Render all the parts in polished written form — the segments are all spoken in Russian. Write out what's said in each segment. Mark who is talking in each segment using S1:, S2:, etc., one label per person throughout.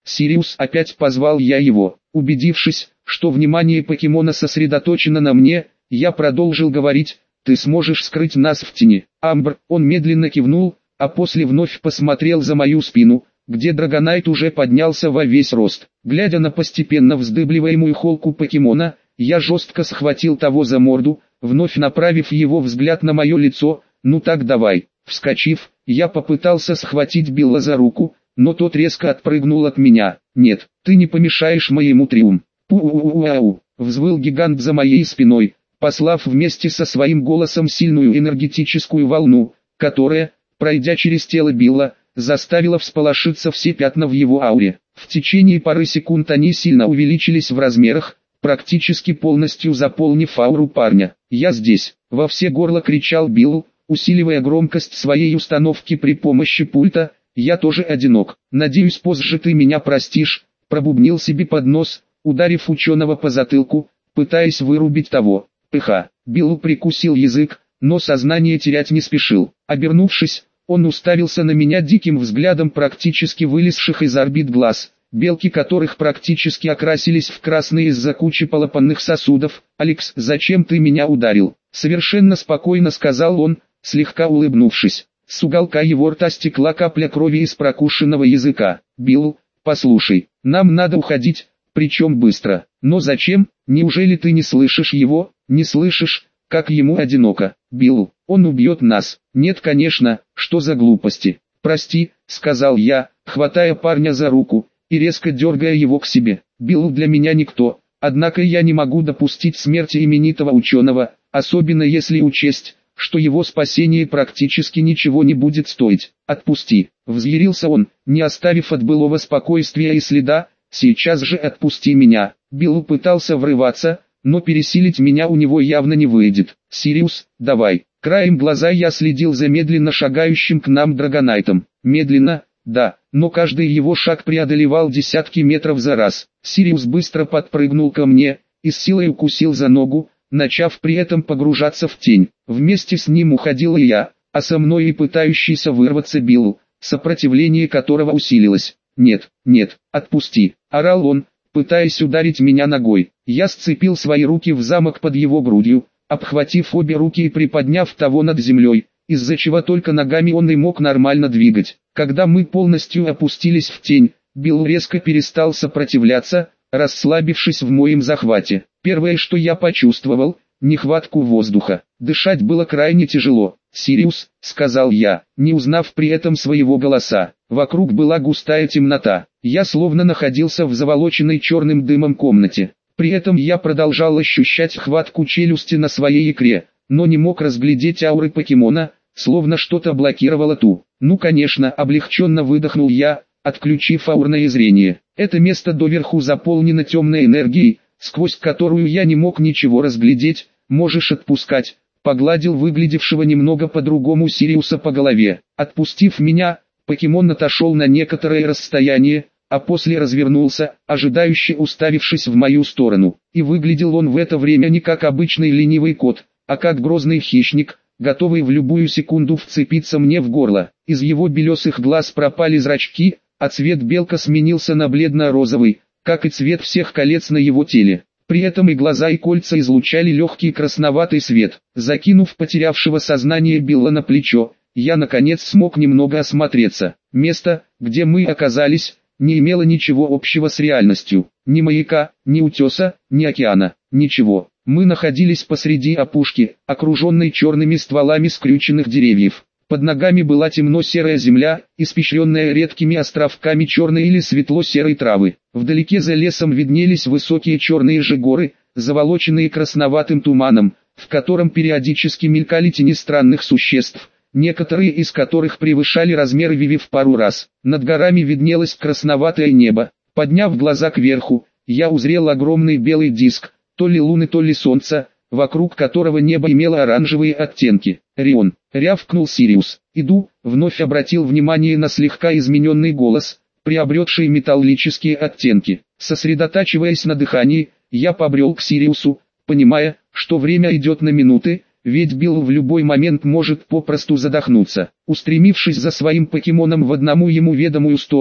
S1: Сириус, опять позвал я его. Убедившись, что внимание покемона сосредоточено на мне, я продолжил говорить: ты сможешь скрыть нас в тени. Амбр, он медленно кивнул, а после вновь посмотрел за мою спину, где Драгонайт уже поднялся во весь рост. Глядя на постепенно вздыбливаемую холку покемона, я жестко схватил того за морду, вновь направив его взгляд на мое лицо. Ну так давай. Вскочив, я попытался схватить Билла за руку, но тот резко отпрыгнул от меня. Нет, ты не помешаешь моему триумфу. Пу-у-у-ау, взвыл гигант за моей спиной, послав вместе со своим голосом сильную энергетическую волну, которая, пройдя через тело Билла, заставила всполошиться все пятна в его ауре. В течение пары секунд они сильно увеличились в размерах, практически полностью заполнив ауру парня. «Я здесь!» — во все горло кричал Билл, усиливая громкость своей установки при помощи пульта. «Я тоже одинок. Надеюсь, позже ты меня простишь», — пробубнил себе под нос, ударив ученого по затылку, пытаясь вырубить того. Пыха. Билл прикусил язык, но сознание терять не спешил. Обернувшись, он уставился на меня диким взглядом практически вылезших из орбит глаз, белки которых практически окрасились в красные из-за кучи полопанных сосудов. «Алекс, зачем ты меня ударил?» — совершенно спокойно сказал он, слегка улыбнувшись. С уголка его рта стекла капля крови из прокушенного языка. «Билл, послушай, нам надо уходить, причем быстро». «Но зачем? Неужели ты не слышишь его? Не слышишь, как ему одиноко? Билл, он убьет нас». «Нет, конечно, что за глупости?» «Прости», — сказал я, хватая парня за руку и резко дергая его к себе. «Билл для меня никто, однако я не могу допустить смерти именитого ученого, особенно если учесть, что его спасение практически ничего не будет стоить. Отпусти». Взъярился он, не оставив от былого спокойствия и следа. «Сейчас же отпусти меня». Билл пытался врываться, но пересилить меня у него явно не выйдет. «Сириус, давай». Краем глаза я следил за медленно шагающим к нам Драгонайтом. Медленно, да, но каждый его шаг преодолевал десятки метров за раз. Сириус быстро подпрыгнул ко мне и с силой укусил за ногу, начав при этом погружаться в тень. Вместе с ним уходил и я, а со мной и пытающийся вырваться Билл, сопротивление которого усилилось. «Нет, нет, отпусти», — орал он, пытаясь ударить меня ногой. Я сцепил свои руки в замок под его грудью, обхватив обе руки и приподняв того над землей, из-за чего только ногами он и мог нормально двигать. Когда мы полностью опустились в тень, Билл резко перестал сопротивляться, расслабившись в моем захвате. Первое, что я почувствовал, нехватку воздуха. Дышать было крайне тяжело. «Сириус», — сказал я, не узнав при этом своего голоса. Вокруг была густая темнота. Я словно находился в заволоченной черным дымом комнате. При этом я продолжал ощущать хватку челюсти на своей икре, но не мог разглядеть ауры покемона, словно что-то блокировало ту. «Ну конечно», — облегченно выдохнул я, отключив аурное зрение. Это место доверху заполнено темной энергией, сквозь которую я не мог ничего разглядеть. «Можешь отпускать», — погладил выглядевшего немного по-другому Сириуса по голове. Отпустив меня, покемон отошел на некоторое расстояние, а после развернулся, ожидающе уставившись в мою сторону. И выглядел он в это время не как обычный ленивый кот, а как грозный хищник, готовый в любую секунду вцепиться мне в горло. Из его белесых глаз пропали зрачки, а цвет белка сменился на бледно-розовый, как и цвет всех колец на его теле. При этом и глаза, и кольца излучали легкий красноватый свет. Закинув потерявшего сознание Билла на плечо, я наконец смог немного осмотреться. Место, где мы оказались, не имело ничего общего с реальностью. Ни маяка, ни утеса, ни океана, ничего. Мы находились посреди опушки, окруженной черными стволами скрюченных деревьев. Под ногами была темно-серая земля, испещренная редкими островками черной или светло-серой травы. Вдалеке за лесом виднелись высокие черные же горы, заволоченные красноватым туманом, в котором периодически мелькали тени странных существ, некоторые из которых превышали размеры Виви в пару раз. Над горами виднелось красноватое небо. Подняв глаза кверху, я узрел огромный белый диск, то ли луны, то ли солнца, вокруг которого небо имело оранжевые оттенки. «Рион!» — рявкнул Сириус. «Иду!» — вновь обратил внимание на слегка измененный голос, приобретший металлические оттенки. Сосредотачиваясь на дыхании, я побрел к Сириусу, понимая, что время идет на минуты, ведь Билл в любой момент может попросту задохнуться. Устремившись за своим покемоном в одному ему ведомую сторону,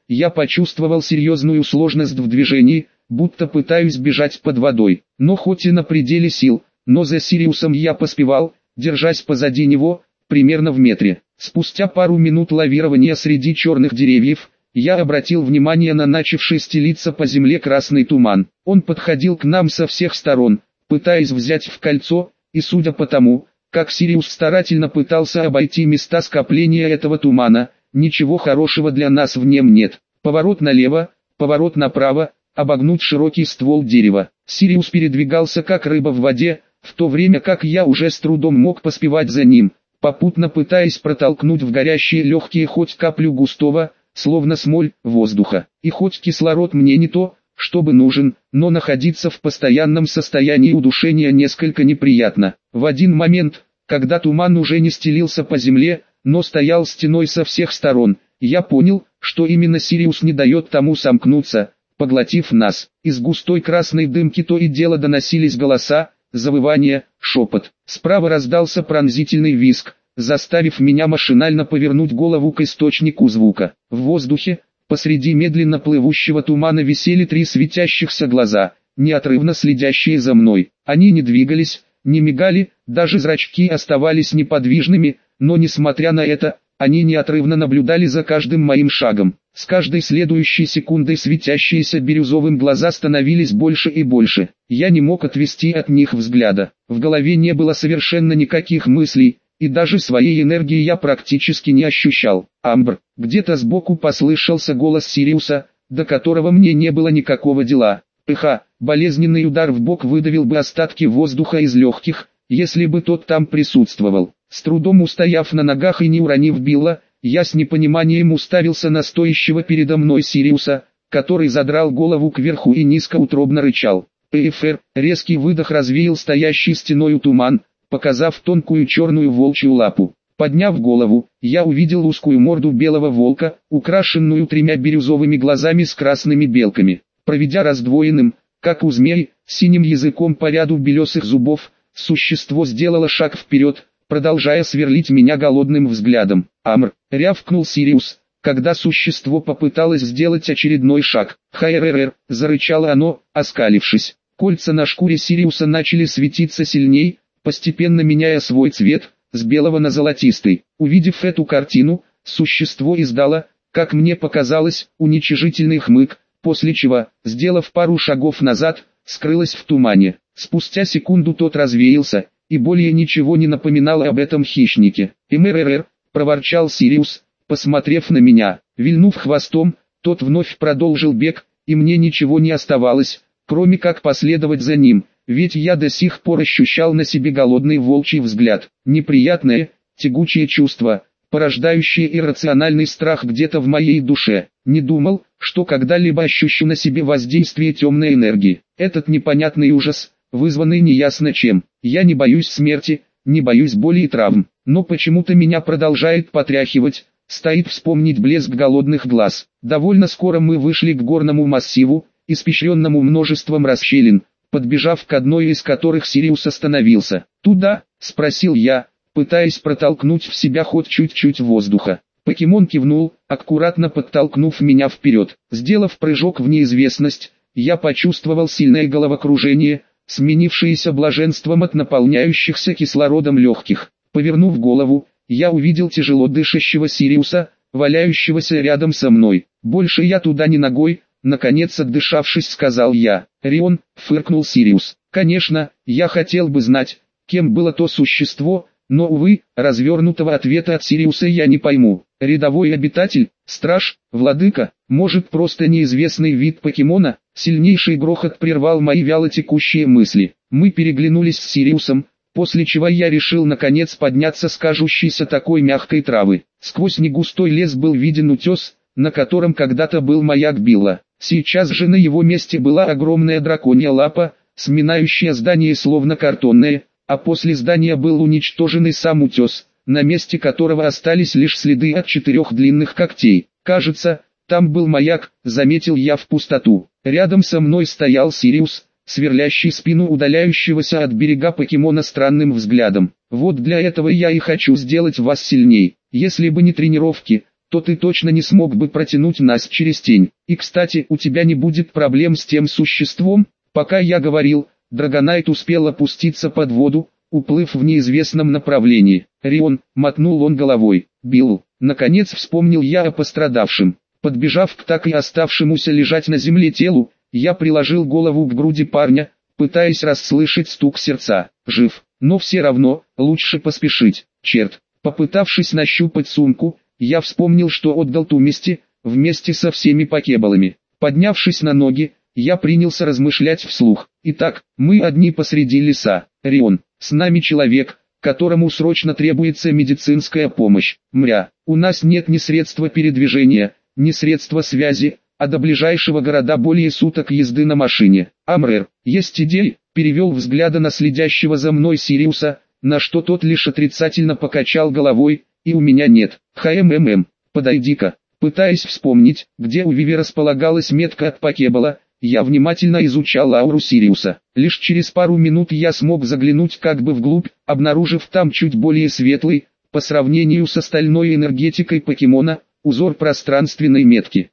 S1: я почувствовал серьезную сложность в движении, будто пытаюсь бежать под водой. Но хоть и на пределе сил, но за Сириусом я поспевал, держась позади него, примерно в метре. Спустя пару минут лавирования среди черных деревьев, я обратил внимание на начавший стелиться по земле красный туман. Он подходил к нам со всех сторон, пытаясь взять в кольцо, и судя по тому, как Сириус старательно пытался обойти места скопления этого тумана, ничего хорошего для нас в нем нет. Поворот налево, поворот направо, обогнуть широкий ствол дерева. Сириус передвигался как рыба в воде, в то время как я уже с трудом мог поспевать за ним, попутно пытаясь протолкнуть в горящие легкие хоть каплю густого, словно смоль, воздуха. И хоть кислород мне не то, чтобы нужен, но находиться в постоянном состоянии удушения несколько неприятно. В один момент, когда туман уже не стелился по земле, но стоял стеной со всех сторон, я понял, что именно Сириус не дает тому сомкнуться, поглотив нас. Из густой красной дымки то и дело доносились голоса, завывания, шепот. Справа раздался пронзительный визг, заставив меня машинально повернуть голову к источнику звука. В воздухе, посреди медленно плывущего тумана висели 3 светящихся глаза, неотрывно следящие за мной. Они не двигались, не мигали, даже зрачки оставались неподвижными, но несмотря на это, они неотрывно наблюдали за каждым моим шагом. С каждой следующей секундой светящиеся бирюзовым глаза становились больше и больше. Я не мог отвести от них взгляда. В голове не было совершенно никаких мыслей, и даже своей энергии я практически не ощущал. «Амбр!» Где-то сбоку послышался голос Сириуса, до которого мне не было никакого дела. «Пыха!» Болезненный удар в бок выдавил бы остатки воздуха из легких, если бы тот там присутствовал. С трудом устояв на ногах и не уронив Билла, я с непониманием уставился на стоящего передо мной Сириуса, который задрал голову кверху и низкоутробно рычал. «ПФР!» Резкий выдох развеял стоящий стеною туман, показав тонкую черную волчью лапу. Подняв голову, я увидел узкую морду белого волка, украшенную 3 бирюзовыми глазами с красными белками. Проведя раздвоенным, как у змей, синим языком по ряду белесых зубов, существо сделало шаг вперед, продолжая сверлить меня голодным взглядом. «Амр!» — рявкнул Сириус, когда существо попыталось сделать очередной шаг. «Хайррр!» — зарычало оно, оскалившись. Кольца на шкуре Сириуса начали светиться сильней, постепенно меняя свой цвет, с белого на золотистый. Увидев эту картину, существо издало, как мне показалось, уничижительный хмык, после чего, сделав пару шагов назад, скрылось в тумане. Спустя секунду тот развеялся, и более ничего не напоминало об этом хищнике. «МРР!» — проворчал Сириус, посмотрев на меня. Вильнув хвостом, тот вновь продолжил бег, и мне ничего не оставалось, кроме как последовать за ним, ведь я до сих пор ощущал на себе голодный волчий взгляд. Неприятное, тягучее чувство, порождающее иррациональный страх где-то в моей душе. Не думал, что когда-либо ощущу на себе воздействие темной энергии. Этот непонятный ужас, вызванный неясно чем. Я не боюсь смерти, не боюсь боли и травм, но почему-то меня продолжает потряхивать, стоит вспомнить блеск голодных глаз. Довольно скоро мы вышли к горному массиву, испещренному множеством расщелин, подбежав к одной из которых Сириус остановился. «Туда?» — спросил я, пытаясь протолкнуть в себя хоть чуть-чуть воздуха. Покемон кивнул, аккуратно подтолкнув меня вперед. Сделав прыжок в неизвестность, я почувствовал сильное головокружение, сменившееся блаженством от наполняющихся кислородом легких. Повернув голову, я увидел тяжело дышащего Сириуса, валяющегося рядом со мной. «Больше я туда не ногой», — наконец отдышавшись сказал я. «Рион», — фыркнул Сириус. «Конечно, я хотел бы знать, кем было то существо, но, увы, развернутого ответа от Сириуса я не пойму. Рядовой обитатель, страж, владыка, может просто неизвестный вид покемона?» Сильнейший грохот прервал мои вялотекущие мысли. Мы переглянулись с Сириусом, после чего я решил наконец подняться с кажущейся такой мягкой травы. Сквозь негустой лес был виден утес, на котором когда-то был маяк Билла. Сейчас же на его месте была огромная драконья лапа, сминающая здание словно картонное, а после здания был уничтожен и сам утес, на месте которого остались лишь следы от 4 длинных когтей. «Кажется, там был маяк», — заметил я в пустоту. Рядом со мной стоял Сириус, сверлящий спину удаляющегося от берега покемона странным взглядом. «Вот для этого я и хочу сделать вас сильней. Если бы не тренировки, то ты точно не смог бы протянуть нас через тень. И кстати, у тебя не будет проблем с тем существом. Пока я говорил, Драгонайт успел опуститься под воду, уплыв в неизвестном направлении. Рион, мотнул он головой. Билл, наконец вспомнил я о пострадавшем. Подбежав к так и оставшемуся лежать на земле телу, я приложил голову к груди парня, пытаясь расслышать стук сердца. Жив, но все равно, лучше поспешить. Черт, попытавшись нащупать сумку, я вспомнил, что отдал ту вместе со всеми покебалами. Поднявшись на ноги, я принялся размышлять вслух. Итак, мы одни посреди леса. Рион, с нами человек, которому срочно требуется медицинская помощь. Мря, у нас нет ни средства передвижения, ни средства связи, а до ближайшего города более суток езды на машине. Амрер, есть идеи? Перевел взгляда на следящего за мной Сириуса, на что тот лишь отрицательно покачал головой, и у меня нет. Подойди-ка. Пытаясь вспомнить, где у Виви располагалась метка от покебала, я внимательно изучал ауру Сириуса. Лишь через пару минут я смог заглянуть как бы вглубь, обнаружив там чуть более светлый, по сравнению с остальной энергетикой покемона, узор пространственной метки.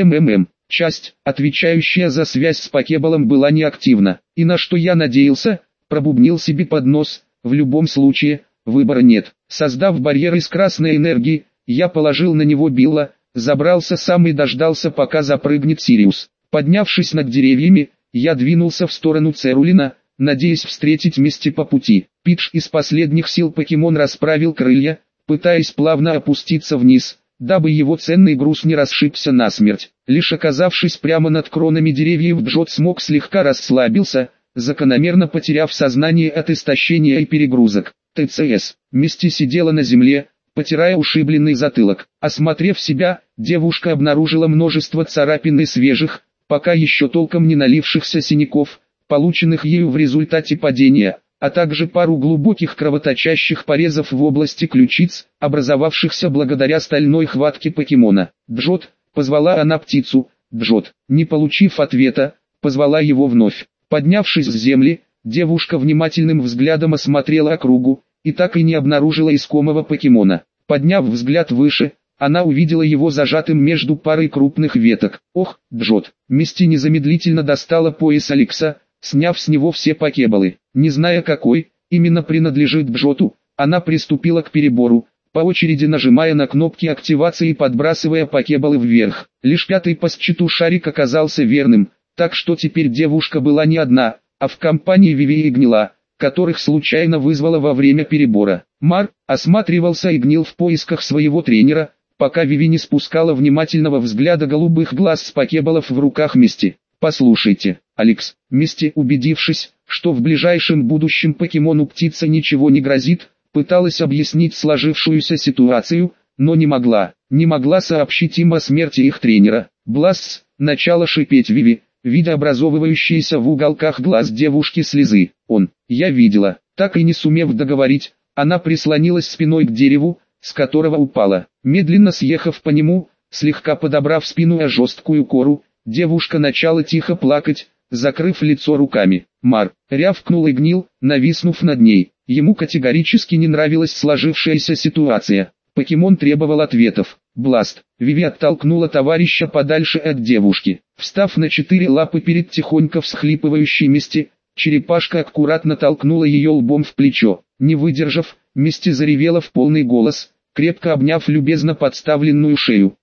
S1: Часть, отвечающая за связь с покебалом, была неактивна. И на что я надеялся, пробубнил себе под нос, в любом случае, выбора нет. Создав барьер из красной энергии, я положил на него Билла, забрался сам и дождался, пока запрыгнет Сириус. Поднявшись над деревьями, я двинулся в сторону Церулина, надеясь встретить Мисти по пути. Пидж из последних сил покемон расправил крылья, пытаясь плавно опуститься вниз, дабы его ценный груз не расшибся насмерть. Лишь оказавшись прямо над кронами деревьев, Джот смог слегка расслабился, закономерно потеряв сознание от истощения и перегрузок. ТЦС. Мисти сидела на земле, потирая ушибленный затылок. Осмотрев себя, девушка обнаружила множество царапин и свежих, пока еще толком не налившихся синяков, полученных ею в результате падения, а также пару глубоких кровоточащих порезов в области ключиц, образовавшихся благодаря стальной хватке покемона. «Джот», позвала она птицу. «Джот», не получив ответа, позвала его вновь. Поднявшись с земли, девушка внимательным взглядом осмотрела округу, и так и не обнаружила искомого покемона. Подняв взгляд выше, она увидела его зажатым между парой крупных веток. «Ох, Джот!» Мисти незамедлительно достала пояс Алекса, сняв с него все покебалы. Не зная, какой именно принадлежит Джоту, она приступила к перебору, по очереди нажимая на кнопки активации и подбрасывая покебалы вверх. Лишь пятый по счету шарик оказался верным, так что теперь девушка была не одна, а в компании Виви и Гнила, которых случайно вызвала во время перебора. Мар осматривался и Гнил в поисках своего тренера, пока Виви не спускала внимательного взгляда голубых глаз с покебалов в руках Мисти. «Послушайте, Алекс», Мисти, убедившись, что в ближайшем будущем покемону птица ничего не грозит, пыталась объяснить сложившуюся ситуацию, но не могла сообщить им о смерти их тренера. Бластс, начала шипеть Виви, видя образовывающиеся в уголках глаз девушки слезы. Я видела. Так и не сумев договорить, она прислонилась спиной к дереву, с которого упала. Медленно съехав по нему, слегка подобрав спину о жесткую кору, девушка начала тихо плакать, закрыв лицо руками. Мар рявкнул и Гнил, нависнув над ней. Ему категорически не нравилась сложившаяся ситуация. Покемон требовал ответов. Бласт. Виви оттолкнула товарища подальше от девушки. Встав на 4 лапы перед тихонько всхлипывающей Мисти, черепашка аккуратно толкнула ее лбом в плечо. Не выдержав, Мисти заревела в полный голос, крепко обняв любезно подставленную шею.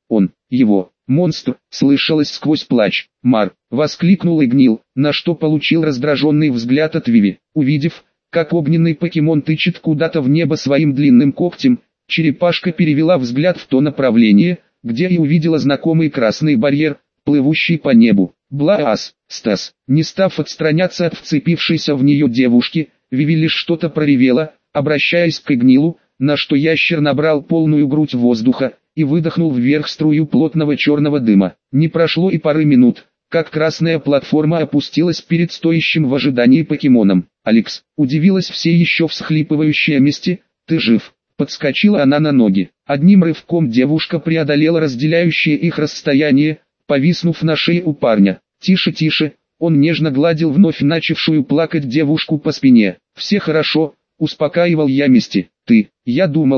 S1: Монстр, слышалось сквозь плач. Мар, воскликнул и Гнил, на что получил раздраженный взгляд от Виви. Увидев, как огненный покемон тычет куда-то в небо своим длинным когтем, черепашка перевела взгляд в то направление, где и увидела знакомый красный барьер, плывущий по небу. Стас, не став отстраняться от вцепившейся в нее девушки, Виви лишь что-то проревела, обращаясь к Гнилу, на что ящер набрал полную грудь воздуха и выдохнул вверх струю плотного черного дыма. Не прошло и пары минут, как красная платформа опустилась перед стоящим в ожидании покемоном. «Алекс», удивилась все еще всхлипывающая Мисти, «ты жив?» Подскочила она на ноги. Одним рывком девушка преодолела разделяющее их расстояние, повиснув на шее у парня. «Тише, тише», он нежно гладил вновь начавшую плакать девушку по спине. «Все хорошо», успокаивал я Мисти. «Я думала»,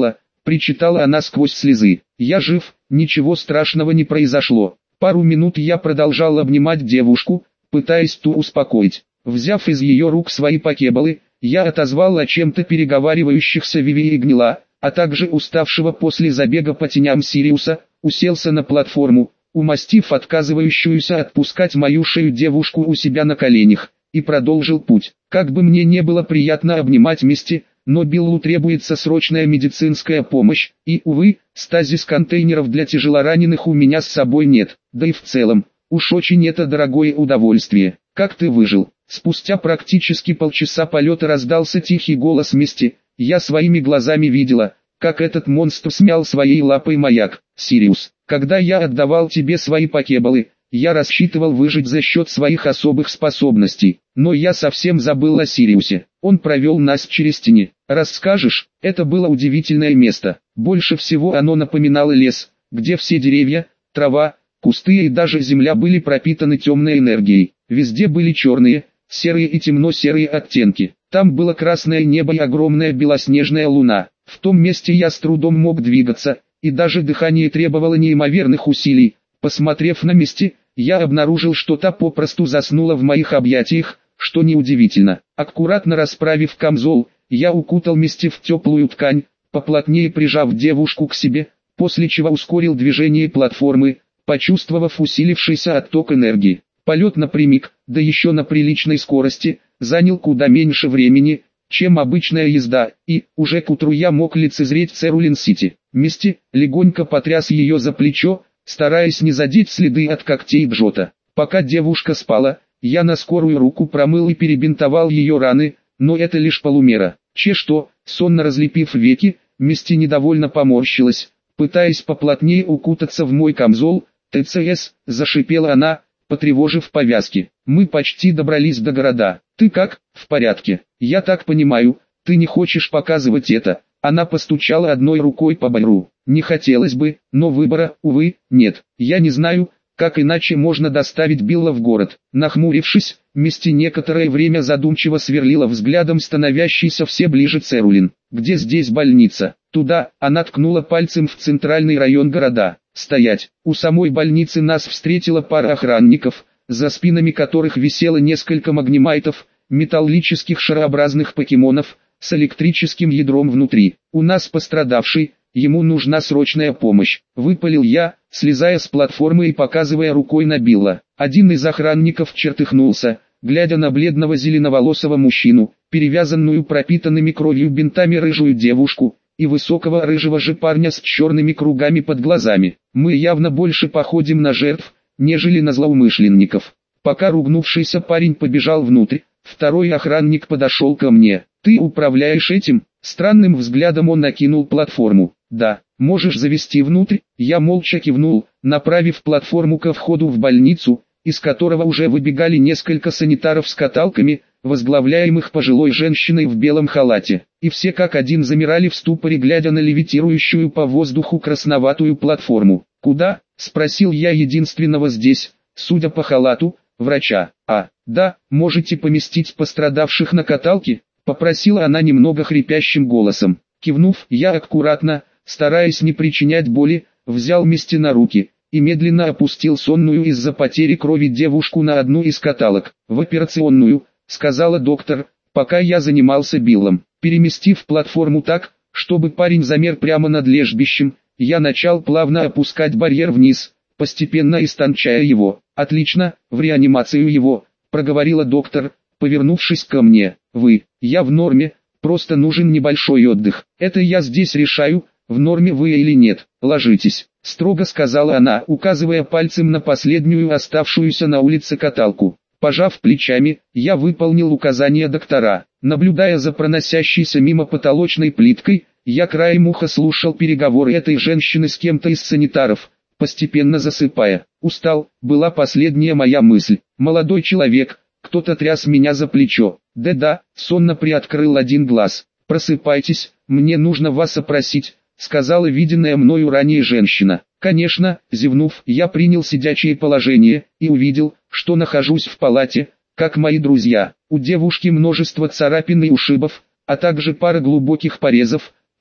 S1: причитала она сквозь слезы. «Я жив, ничего страшного не произошло». Пару минут я продолжал обнимать девушку, пытаясь ту успокоить. Взяв из ее рук свои покебалы, я отозвал о чем-то переговаривающихся Виви и Гнила, а также уставшего после забега по теням Сириуса, уселся на платформу, умастив отказывающуюся отпускать мою шею девушку у себя на коленях, и продолжил путь. Как бы мне не было приятно обнимать Мисти, но Биллу требуется срочная медицинская помощь, и, увы, стазис-контейнеров для тяжелораненых у меня с собой нет, да и в целом, уж очень это дорогое удовольствие. «Как ты выжил?» Спустя практически полчаса полета раздался тихий голос Мисти. Я своими глазами видела, как этот монстр смял своей лапой маяк. «Сириус, когда я отдавал тебе свои покебалы, я рассчитывал выжить за счет своих особых способностей, но я совсем забыл о Сириусе. Он провел нас через тени. Расскажешь?» Это было удивительное место. Больше всего оно напоминало лес, где все деревья, трава, кусты и даже земля были пропитаны темной энергией. Везде были черные, серые и темно-серые оттенки. Там было красное небо и огромная белоснежная луна. В том месте я с трудом мог двигаться, и даже дыхание требовало неимоверных усилий. Посмотрев на Мисти, я обнаружил, что та попросту заснула в моих объятиях, что неудивительно. Аккуратно расправив камзол, я укутал Мисти в теплую ткань, поплотнее прижав девушку к себе, после чего ускорил движение платформы, почувствовав усилившийся отток энергии. Полет напрямик, да еще на приличной скорости, занял куда меньше времени, чем обычная езда, и уже к утру я мог лицезреть Церулин-Сити. Мисти легонько потряс ее за плечо, стараясь не задеть следы от когтей Джота. Пока девушка спала, я на скорую руку промыл и перебинтовал ее раны, но это лишь полумера. Что, сонно разлепив веки, Мисти недовольно поморщилась, пытаясь поплотнее укутаться в мой камзол. «ТЦС», зашипела она, потревожив повязки. «Мы почти добрались до города. Ты как, в порядке? Я так понимаю, ты не хочешь показывать это?» Она постучала одной рукой по бедру. «Не хотелось бы, но выбора, увы, нет. Я не знаю, как иначе можно доставить Билла в город». Нахмурившись, Мисти некоторое время задумчиво сверлила взглядом становящийся все ближе Церулин. «Где здесь больница?» «Туда», она ткнула пальцем в центральный район города. «Стоять!» У самой больницы нас встретила пара охранников, за спинами которых висело несколько магнемайтов, металлических шарообразных покемонов, с электрическим ядром внутри. «У нас пострадавший, ему нужна срочная помощь», — выпалил я, слезая с платформы и показывая рукой на Билла. Один из охранников чертыхнулся, глядя на бледного зеленоволосого мужчину, перевязанную пропитанными кровью бинтами рыжую девушку, и высокого рыжего же парня с черными кругами под глазами. «Мы явно больше походим на жертв, нежели на злоумышленников». Пока ругнувшийся парень побежал внутрь, второй охранник подошел ко мне. «Ты управляешь этим?» Странным взглядом он накинул платформу. «Да, можешь завести внутрь». Я молча кивнул, направив платформу ко входу в больницу, из которого уже выбегали несколько санитаров с каталками, возглавляемых пожилой женщиной в белом халате, и все как один замирали в ступоре, глядя на левитирующую по воздуху красноватую платформу. «Куда?» — спросил я единственного здесь, судя по халату, врача. «Да, можете поместить пострадавших на каталке?» — попросила она немного хрипящим голосом. Кивнув, я аккуратно, стараясь не причинять боли, взял Мисти на руки и медленно опустил сонную из-за потери крови девушку на одну из каталок. «В операционную», — сказала доктор, пока я занимался Биллом. Переместив платформу так, чтобы парень замер прямо над лежбищем, я начал плавно опускать барьер вниз, постепенно истончая его. «Отлично, в реанимацию его», — проговорила доктор, повернувшись ко мне. Я в норме, просто нужен небольшой отдых. Это я здесь решаю, в норме вы или нет. Ложитесь», — строго сказала она, указывая пальцем на последнюю оставшуюся на улице каталку. Пожав плечами, я выполнил указания доктора. Наблюдая за проносящейся мимо потолочной плиткой, я краем уха слушал переговоры этой женщины с кем-то из санитаров, постепенно засыпая. «Устал», была последняя моя мысль. Молодой человек, кто-то тряс меня за плечо. Да, сонно приоткрыл один глаз. «Просыпайтесь, мне нужно вас опросить», сказала виденная мною ранее женщина. «Конечно», зевнув, я принял сидячее положение и увидел, что нахожусь в палате, как мои друзья. У девушки множество царапин и ушибов, а также пара глубоких порезов,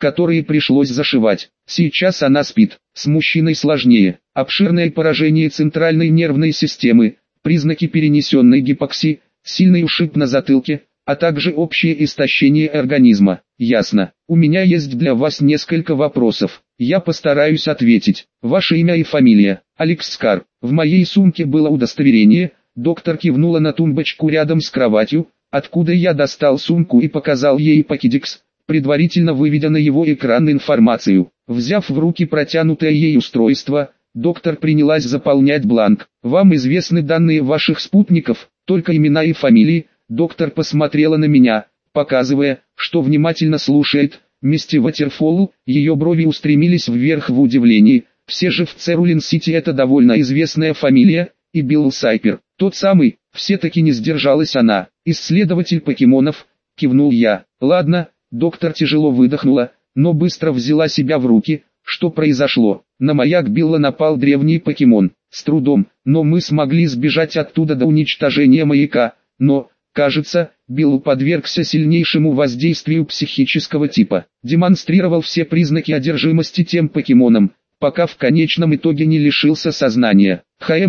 S1: которые пришлось зашивать. Сейчас она спит. С мужчиной сложнее. Обширное поражение центральной нервной системы, признаки перенесенной гипоксии, сильный ушиб на затылке, а также общее истощение организма. Ясно. У меня есть для вас несколько вопросов. Я постараюсь ответить. Ваше имя и фамилия? Алекс Скар. В моей сумке было удостоверение. Доктор кивнула на тумбочку рядом с кроватью, откуда я достал сумку и показал ей покедикс, предварительно выведя на его экран информацию. Взяв в руки протянутое ей устройство, доктор принялась заполнять бланк. Вам известны данные ваших спутников, только имена и фамилии. Доктор посмотрела на меня, показывая, что внимательно слушает. Мисти Ватерфолл, ее брови устремились вверх в удивлении. Все же в Церулин-Сити это довольно известная фамилия, и Билл Сайпер, тот самый. Все-таки не сдержалась она. Исследователь покемонов, кивнул я. Ладно, доктор тяжело выдохнула, но быстро взяла себя в руки. Что произошло? На маяк Билла напал древний покемон. С трудом, но мы смогли сбежать оттуда до уничтожения маяка. Но, кажется, Билл подвергся сильнейшему воздействию психического типа. Демонстрировал все признаки одержимости тем покемоном, пока в конечном итоге не лишился сознания.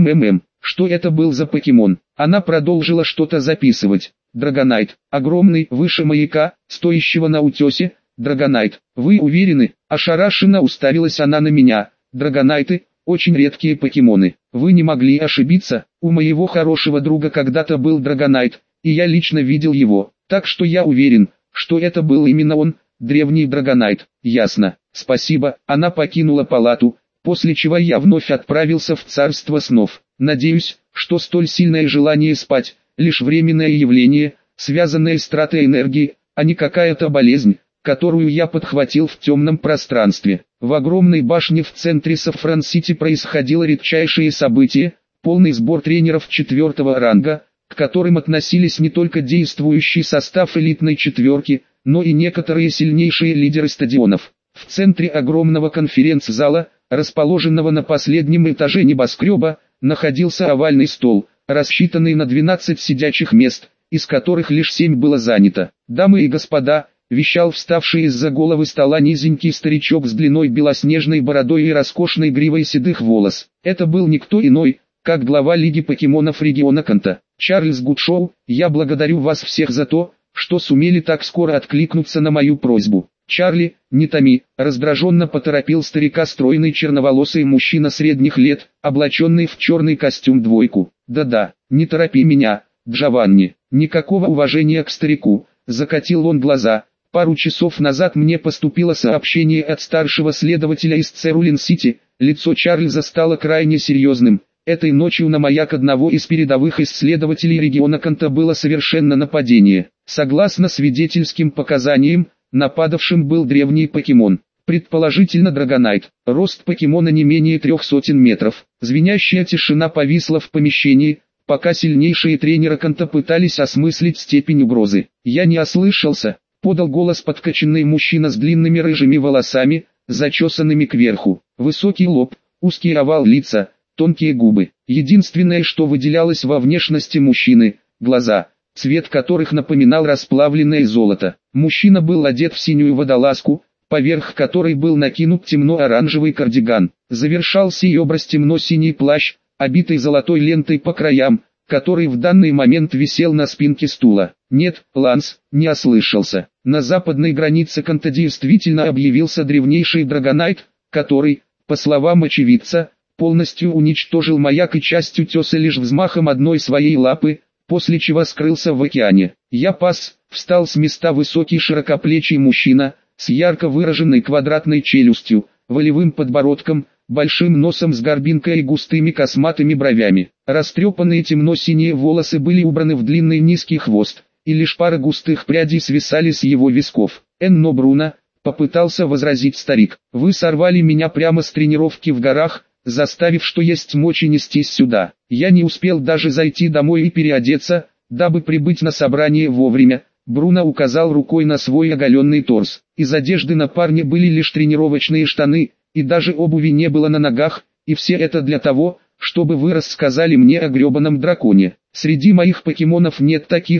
S1: Что это был за покемон? Она продолжила что-то записывать. Драгонайт, огромный, выше маяка, стоящего на утесе. Драгонайт, вы уверены? Ошарашенно уставилась она на меня. Драгонайты, очень редкие покемоны. Вы не могли ошибиться, у моего хорошего друга когда-то был Драгонайт, и я лично видел его, так что я уверен, что это был именно он, древний Драгонайт. Ясно, спасибо. Она покинула палату, после чего я вновь отправился в царство снов. Надеюсь, что столь сильное желание спать – лишь временное явление, связанное с тратой энергии, а не какая-то болезнь, которую я подхватил в темном пространстве. В огромной башне в центре Сафран-Сити происходило редчайшее событие, полный сбор тренеров 4-го ранга, к которым относились не только действующий состав элитной четверки, но и некоторые сильнейшие лидеры стадионов. В центре огромного конференц-зала, расположенного на последнем этаже небоскреба, находился овальный стол, рассчитанный на 12 сидячих мест, из которых лишь 7 было занято. «Дамы и господа», вещал вставший из-за головы стола низенький старичок с длиной белоснежной бородой и роскошной гривой седых волос. Это был никто иной, как глава Лиги покемонов региона Канта. «Чарльз Гудшоу, я благодарю вас всех за то, что сумели так скоро откликнуться на мою просьбу». «Чарли, не томи», раздраженно поторопил старика стройный черноволосый мужчина средних лет, облаченный в черный костюм двойку. «Да-да, не торопи меня, Джованни». Никакого уважения к старику, закатил он глаза. «Пару часов назад мне поступило сообщение от старшего следователя из Церулин-Сити». Лицо Чарльза стало крайне серьезным. Этой ночью на маяк одного из передовых исследователей региона Канта было совершено нападение. Согласно свидетельским показаниям, нападавшим был древний покемон, предположительно Драгонайт. Рост покемона не менее 300 метров. Звенящая тишина повисла в помещении, пока сильнейшие тренеры Канта пытались осмыслить степень угрозы. «Я не ослышался», — подал голос подкачанный мужчина с длинными рыжими волосами, зачесанными кверху. Высокий лоб, узкий овал лица, тонкие губы. Единственное, что выделялось во внешности мужчины — глаза, цвет которых напоминал расплавленное золото. Мужчина был одет в синюю водолазку, поверх которой был накинут темно-оранжевый кардиган. Завершал сей образ темно-синий плащ, обитый золотой лентой по краям, который в данный момент висел на спинке стула. Нет, Ланс, не ослышался. На западной границе Канта действительно объявился древнейший Драгонайт, который, по словам очевидца, полностью уничтожил маяк и часть утеса лишь взмахом одной своей лапы, после чего скрылся в океане. Я пас, встал с места высокий широкоплечий мужчина, с ярко выраженной квадратной челюстью, волевым подбородком, большим носом с горбинкой и густыми косматыми бровями. Растрепанные темно-синие волосы были убраны в длинный низкий хвост, и лишь пара густых прядей свисали с его висков. «Энно Бруно», — попытался возразить старик, — «вы сорвали меня прямо с тренировки в горах, заставив что есть мочи нестись сюда. Я не успел даже зайти домой и переодеться, дабы прибыть на собрание вовремя». Бруно указал рукой на свой оголенный торс. Из одежды на парне были лишь тренировочные штаны, и даже обуви не было на ногах, и все это для того, чтобы вы рассказали мне о гребаном драконе. Среди моих покемонов нет таких,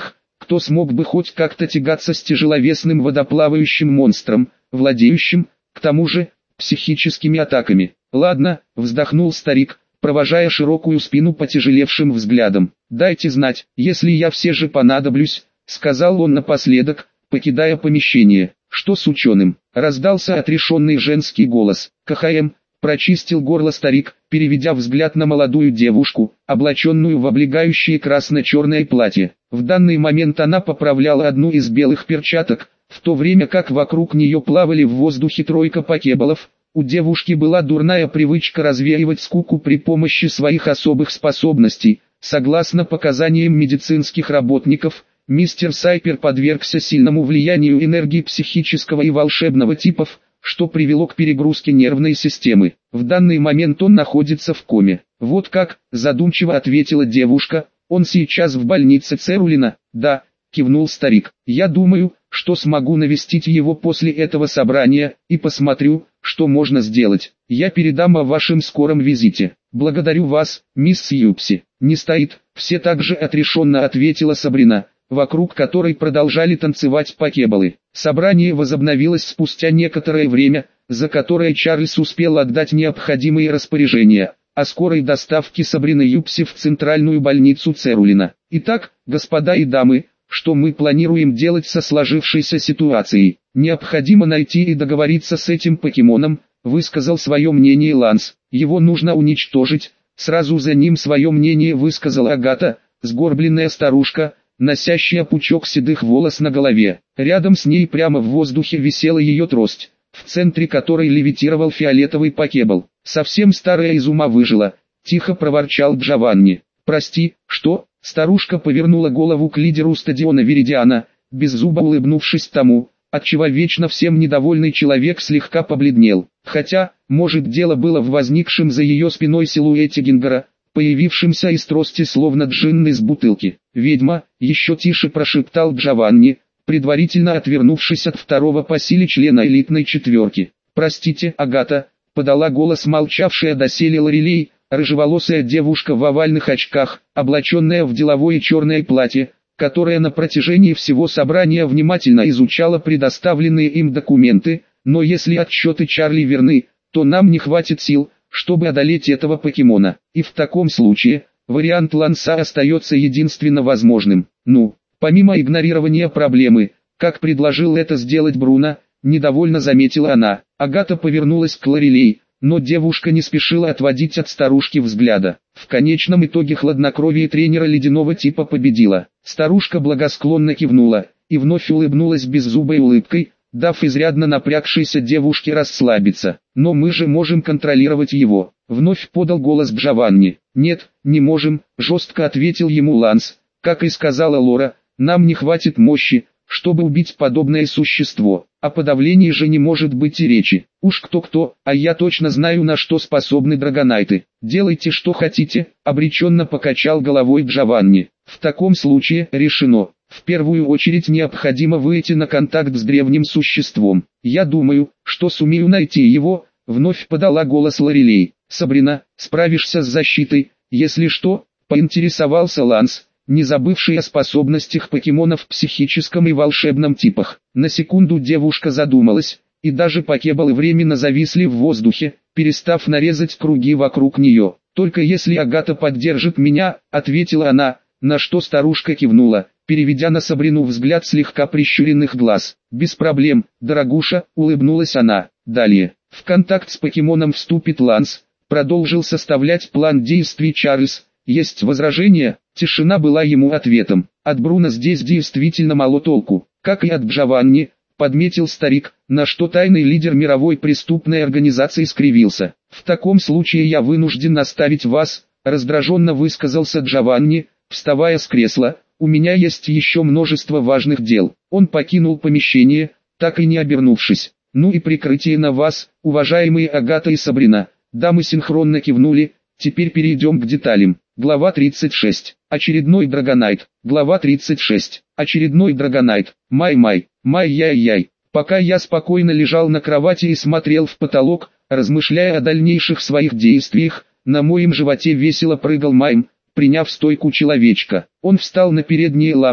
S1: кто смог бы хоть как-то тягаться с тяжеловесным водоплавающим монстром, владеющим, к тому же, психическими атаками. «Ладно», — вздохнул старик, провожая широкую спину потяжелевшим взглядом. «Дайте знать, если я все же понадоблюсь», — сказал он напоследок, покидая помещение. «Что с ученым?» — раздался отрешенный женский голос. «КХМ», — прочистил горло старик, переведя взгляд на молодую девушку, облаченную в облегающее красно-черное платье. В данный момент она поправляла одну из белых перчаток, в то время как вокруг нее плавали в воздухе тройка покеболов. У девушки была дурная привычка развеивать скуку при помощи своих особых способностей. Согласно показаниям медицинских работников, мистер Сайпер подвергся сильному влиянию энергии психического и волшебного типов, что привело к перегрузке нервной системы. В данный момент он находится в коме. «Вот как», — задумчиво ответила девушка, — «он сейчас в больнице Церулина?» «Да», — кивнул старик, — «я думаю, что смогу навестить его после этого собрания, и посмотрю, что можно сделать. Я передам о вашем скором визите. Благодарю вас, мисс Юпси». «Не стоит», — все так же отрешенно ответила Сабрина, вокруг которой продолжали танцевать покеболы. Собрание возобновилось спустя некоторое время, за которое Чарльз успел отдать необходимые распоряжения о скорой доставке Сабрины Юпси в центральную больницу Церулина. «Итак, господа и дамы, что мы планируем делать со сложившейся ситуацией? Необходимо найти и договориться с этим покемоном», высказал свое мнение Ланс. «Его нужно уничтожить». Сразу за ним свое мнение высказала Агата, сгорбленная старушка, носящая пучок седых волос на голове. Рядом с ней прямо в воздухе висела ее трость, в центре которой левитировал фиолетовый покебол. «Совсем старая из ума выжила», — тихо проворчал Джованни. «Прости, что?» Старушка повернула голову к лидеру стадиона Виридиана, беззубо улыбнувшись тому, отчего вечно всем недовольный человек слегка побледнел. Хотя, может, дело было в возникшем за ее спиной силуэте Гингера, появившемся из трости словно джинн из бутылки. «Ведьма», — еще тише прошептал Джованни, предварительно отвернувшись от второго по силе члена элитной четверки. «Простите, Агата», — подала голос молчавшая доселе Лорелей, рыжеволосая девушка в овальных очках, облаченная в деловое черное платье, которая на протяжении всего собрания внимательно изучала предоставленные им документы, «но если отчеты Чарли верны, то нам не хватит сил, чтобы одолеть этого покемона, и в таком случае, вариант Ланса остается единственно возможным. Ну, помимо игнорирования проблемы, как предложил это сделать Бруно», недовольно заметила она. Агата повернулась к Лорелей, но девушка не спешила отводить от старушки взгляда. В конечном итоге хладнокровие тренера ледяного типа победило. Старушка благосклонно кивнула, и вновь улыбнулась беззубой улыбкой, дав изрядно напрягшейся девушке расслабиться. «Но мы же можем контролировать его», — вновь подал голос Джованни. «Нет, не можем», — жестко ответил ему Ланс. «Как и сказала Лора, нам не хватит мощи, чтобы убить подобное существо. О подавлении же не может быть и речи. Уж кто-кто, а я точно знаю, на что способны драгонайты. Делайте что хотите», — обреченно покачал головой Джованни. «В таком случае решено. В первую очередь необходимо выйти на контакт с древним существом. Я думаю, что сумею найти его», — вновь подала голос Лорелей. «Сабрина, справишься с защитой, если что?» — поинтересовался Ланс, не забывший о способностях покемонов в психическом и волшебном типах. На секунду девушка задумалась, и даже покеболы временно зависли в воздухе, перестав нарезать круги вокруг нее. «Только если Агата поддержит меня», — ответила она, на что старушка кивнула, переведя на Сабрину взгляд слегка прищуренных глаз. «Без проблем, дорогуша», — улыбнулась она. Далее, в контакт с покемоном вступит Ланс, продолжил составлять план действий Чарльз. «Есть возражения?» Тишина была ему ответом. «От Бруно здесь действительно мало толку, как и от Джованни», подметил старик, на что тайный лидер мировой преступной организации скривился. «В таком случае я вынужден оставить вас», раздраженно высказался Джованни, вставая с кресла. «У меня есть еще множество важных дел». Он покинул помещение, так и не обернувшись. «Ну и прикрытие на вас, уважаемые Агата и Сабрина». Дамы синхронно кивнули. Теперь перейдем к деталям. Глава 36. Очередной драгонайт. Глава 36. Очередной драгонайт. Май-май, май-яй-яй. Пока я спокойно лежал на кровати и смотрел в потолок, размышляя о дальнейших своих действиях, на моем животе весело прыгал Майм, приняв стойку человечка. Он встал на передние лапы,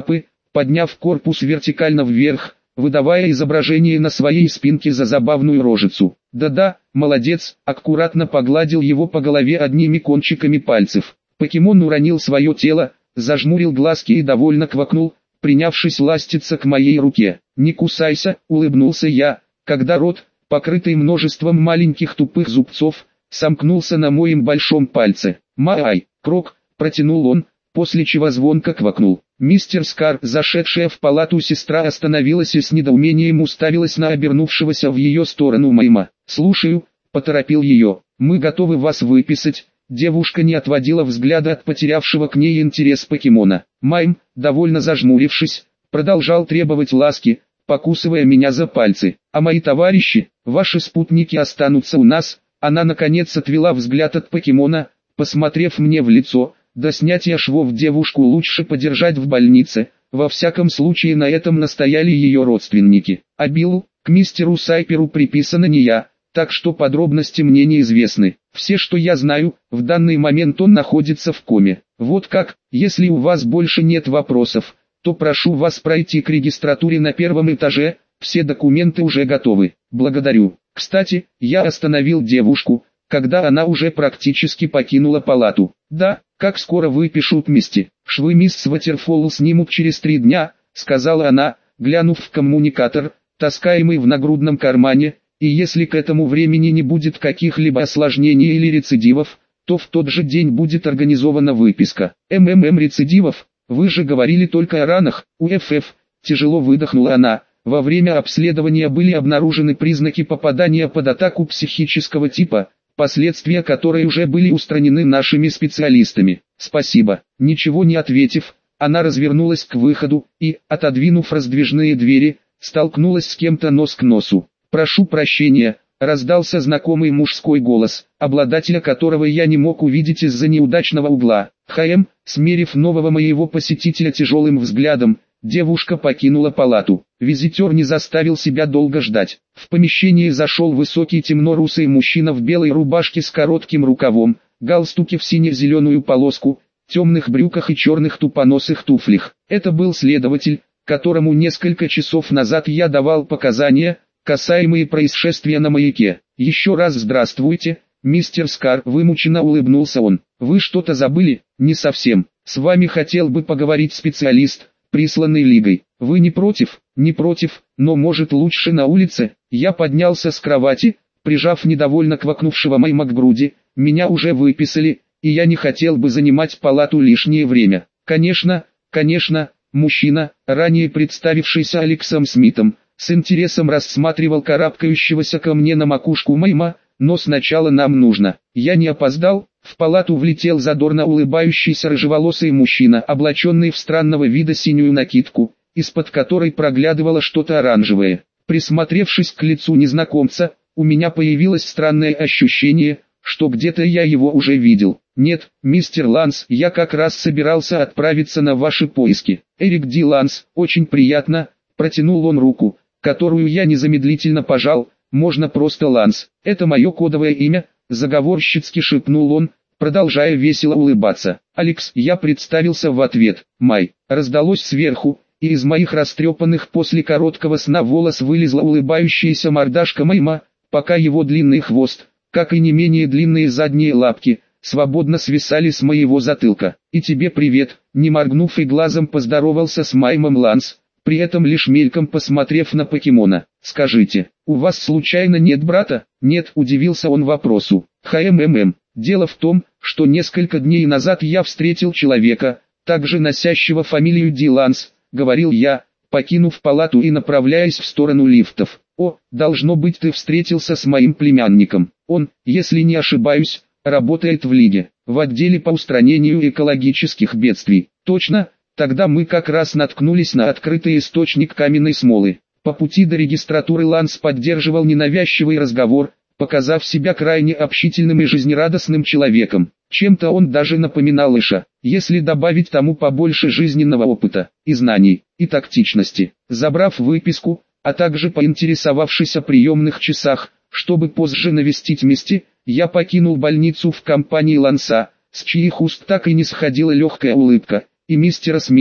S1: подняв корпус вертикально вверх, выдавая изображение на своей спинке за забавную рожицу. «Да-да, молодец», аккуратно погладил его по голове одними кончиками пальцев. Покемон уронил свое тело, зажмурил глазки и довольно квакнул, принявшись ластиться к моей руке. «Не кусайся», улыбнулся я, когда рот, покрытый множеством маленьких тупых зубцов, сомкнулся на моем большом пальце. «Май, крок», протянул он, после чего звонко квакнул. Мистер Скар, зашедшая в палату сестра, остановилась и с недоумением уставилась на обернувшегося в ее сторону Майма. «Слушаю», поторопил ее, «мы готовы вас выписать». Девушка не отводила взгляда от потерявшего к ней интерес покемона. Майм, довольно зажмурившись, продолжал требовать ласки, покусывая меня за пальцы. «А мои товарищи, ваши спутники останутся у нас». Она наконец отвела взгляд от покемона, посмотрев мне в лицо. «До снятия швов девушку лучше подержать в больнице», во всяком случае на этом настояли ее родственники. А Биллу, к мистеру Сайперу приписана не я, так что подробности мне неизвестны. Все, что я знаю, в данный момент он находится в коме. Вот как, если у вас больше нет вопросов, то прошу вас пройти к регистратуре на первом этаже, все документы уже готовы. Благодарю. Кстати, я остановил девушку, когда она уже практически покинула палату. «Да, как скоро выпишут вместе? Швы мисс Ватерфолл снимут через 3 дня», сказала она, глянув в коммуникатор, таскаемый в нагрудном кармане, «и если к этому времени не будет каких-либо осложнений или рецидивов, то в тот же день будет организована выписка». Рецидивов? Вы же говорили только о ранах, УФФ, тяжело выдохнула она. Во время обследования были обнаружены признаки попадания под атаку психического типа, последствия которой уже были устранены нашими специалистами. «Спасибо». Ничего не ответив, она развернулась к выходу и, отодвинув раздвижные двери, столкнулась с кем-то нос к носу. «Прошу прощения», раздался знакомый мужской голос, обладателя которого я не мог увидеть из-за неудачного угла. Смерив нового моего посетителя тяжелым взглядом, девушка покинула палату. Визитер не заставил себя долго ждать. В помещение зашел высокий темно-русый мужчина в белой рубашке с коротким рукавом, галстуке в сине-зеленую полоску, темных брюках и черных тупоносых туфлях. Это был следователь, которому несколько часов назад я давал показания, касаемые происшествия на маяке. «Еще раз здравствуйте, мистер Скар», вымученно улыбнулся он. «Вы что-то забыли?» «Не совсем. С вами хотел бы поговорить специалист, присланный Лигой. Вы не против?» «Не против, но может лучше на улице?» Я поднялся с кровати, прижав недовольно квакнувшего Майма к груди. «Меня уже выписали, и я не хотел бы занимать палату лишнее время». «Конечно, конечно». Мужчина, ранее представившийся Алексом Смитом, с интересом рассматривал карабкающегося ко мне на макушку Майма. «Но сначала нам нужно». Я не опоздал. В палату влетел задорно улыбающийся рыжеволосый мужчина, облаченный в странного вида синюю накидку, из-под которой проглядывало что-то оранжевое. Присмотревшись к лицу незнакомца, у меня появилось странное ощущение, что где-то я его уже видел. «Нет, мистер Ланс, я как раз собирался отправиться на ваши поиски». «Эрик Ди Ланс, очень приятно», протянул он руку, которую я незамедлительно пожал. «Можно просто Ланс, это мое кодовое имя», заговорщицки шепнул он, продолжая весело улыбаться. «Алекс», я представился в ответ. «Май», раздалось сверху, и из моих растрепанных после короткого сна волос вылезла улыбающаяся мордашка Майма, пока его длинный хвост, как и не менее длинные задние лапки, свободно свисали с моего затылка. «И тебе привет», не моргнув и глазом поздоровался с Маймом Ланс, при этом лишь мельком посмотрев на покемона. «Скажите, у вас случайно нет брата?» «Нет», удивился он вопросу. Дело в том, что несколько дней назад я встретил человека, также носящего фамилию Ди Ланс», говорил я, покинув палату и направляясь в сторону лифтов. «О, должно быть, ты встретился с моим племянником. Он, если не ошибаюсь, работает в Лиге, в отделе по устранению экологических бедствий». «Точно, тогда мы как раз наткнулись на открытый источник каменной смолы». По пути до регистратуры Ланс поддерживал ненавязчивый разговор, показав себя крайне общительным и жизнерадостным человеком. Чем-то он даже напоминал Иша, если добавить тому побольше жизненного опыта, и знаний, и тактичности. Забрав выписку, а также поинтересовавшись о приемных часах, чтобы позже навестить Мисти, я покинул больницу в компании Ланса, с чьих уст так и не сходила легкая улыбка, и мистера Смита,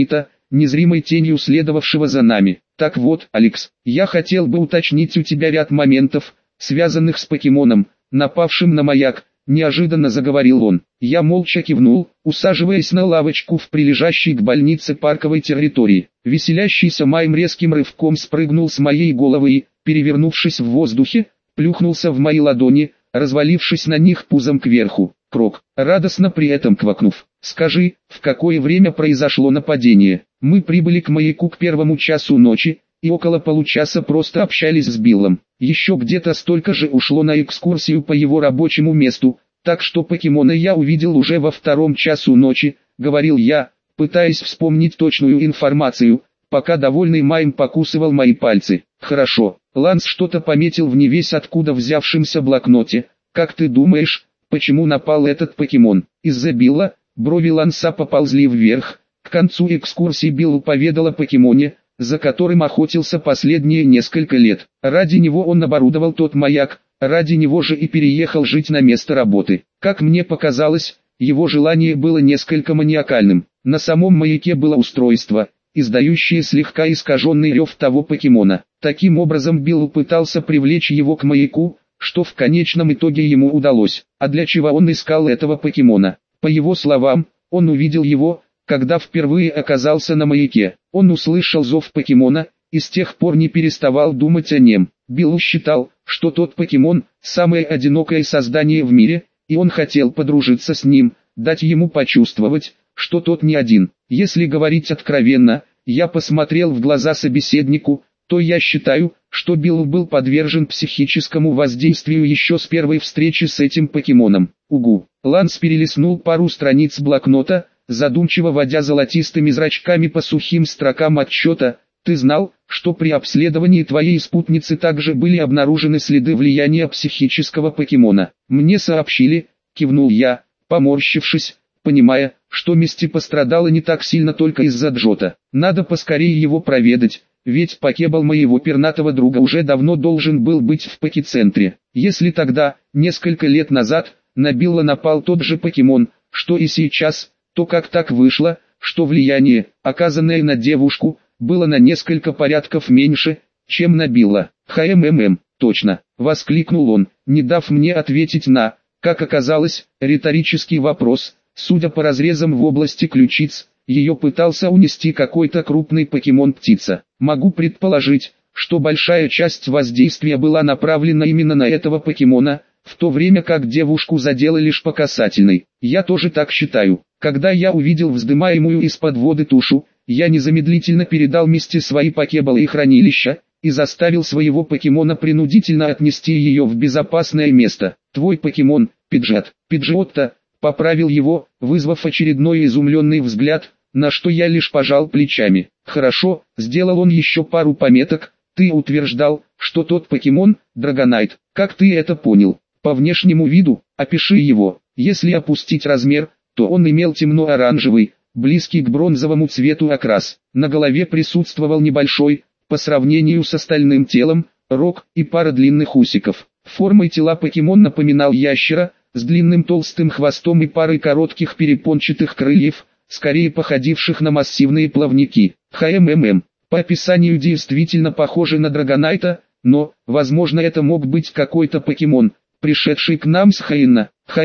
S1: незримой тенью следовавшего за нами. Так вот, Алекс, я хотел бы уточнить у тебя ряд моментов, связанных с покемоном, напавшим на маяк, неожиданно заговорил он. Я молча кивнул, усаживаясь на лавочку в прилежащей к больнице парковой территории. Веселящийся Майм резким рывком спрыгнул с моей головы и, перевернувшись в воздухе, плюхнулся в мои ладони, развалившись на них пузом кверху. Крок, радостно при этом квакнув. «Скажи, в какое время произошло нападение?» Мы прибыли к маяку к 1 часу ночи, и около получаса просто общались с Биллом. Еще где-то столько же ушло на экскурсию по его рабочему месту, так что покемона я увидел уже во 2 часу ночи, говорил я, пытаясь вспомнить точную информацию, пока довольный Майм покусывал мои пальцы. Хорошо, Ланс что-то пометил в невесть откуда взявшемся блокноте. Как ты думаешь, почему напал этот покемон? Из-за Билла? Брови Ланса поползли вверх. К концу экскурсии Билл поведал о покемоне, за которым охотился последние несколько лет. Ради него он оборудовал тот маяк, ради него же и переехал жить на место работы. Как мне показалось, его желание было несколько маниакальным. На самом маяке было устройство, издающее слегка искаженный рев того покемона. Таким образом Билл пытался привлечь его к маяку, что в конечном итоге ему удалось. А для чего он искал этого покемона? По его словам, он увидел его, когда впервые оказался на маяке. Он услышал зов покемона, и с тех пор не переставал думать о нем. Билл считал, что тот покемон – самое одинокое создание в мире, и он хотел подружиться с ним, дать ему почувствовать, что тот не один. Если говорить откровенно, я посмотрел в глаза собеседнику, то я считаю, что Билл был подвержен психическому воздействию еще с первой встречи с этим покемоном. Угу. Ланс перелистнул пару страниц блокнота, задумчиво водя золотистыми зрачками по сухим строкам отчета. Ты знал, что при обследовании твоей спутницы также были обнаружены следы влияния психического покемона? Мне сообщили, кивнул я, поморщившись, понимая, что Мисти пострадала не так сильно только из-за Джота. Надо поскорее его проведать, ведь покебал моего пернатого друга уже давно должен был быть в покецентре. Если тогда, несколько лет назад, на Билла напал тот же покемон, что и сейчас, то как так вышло, что влияние, оказанное на девушку, было на несколько порядков меньше, чем на Билла? Точно, воскликнул он, не дав мне ответить на, как оказалось, риторический вопрос. Судя по разрезам в области ключиц, ее пытался унести какой-то крупный покемон-птица. Могу предположить, что большая часть воздействия была направлена именно на этого покемона, в то время как девушку задела лишь по касательной. Я тоже так считаю. Когда я увидел вздымаемую из-под воды тушу, я незамедлительно передал Мисти свои покебалы и хранилища, и заставил своего покемона принудительно отнести ее в безопасное место. Твой покемон, Пиджиотто, поправил его, вызвав очередной изумленный взгляд, на что я лишь пожал плечами. Хорошо, сделал он еще пару пометок. Ты утверждал, что тот покемон – Драгонайт. Как ты это понял? По внешнему виду, опиши его. Если опустить размер, то он имел темно-оранжевый, близкий к бронзовому цвету окрас. На голове присутствовал небольшой, по сравнению с остальным телом, рог и пара длинных усиков. Формой тела покемон напоминал ящера, с длинным толстым хвостом и парой коротких перепончатых крыльев, скорее походивших на массивные плавники. По описанию действительно похожи на Драгонайта, но, возможно, это мог быть какой-то покемон, пришедший к нам с Хаинна.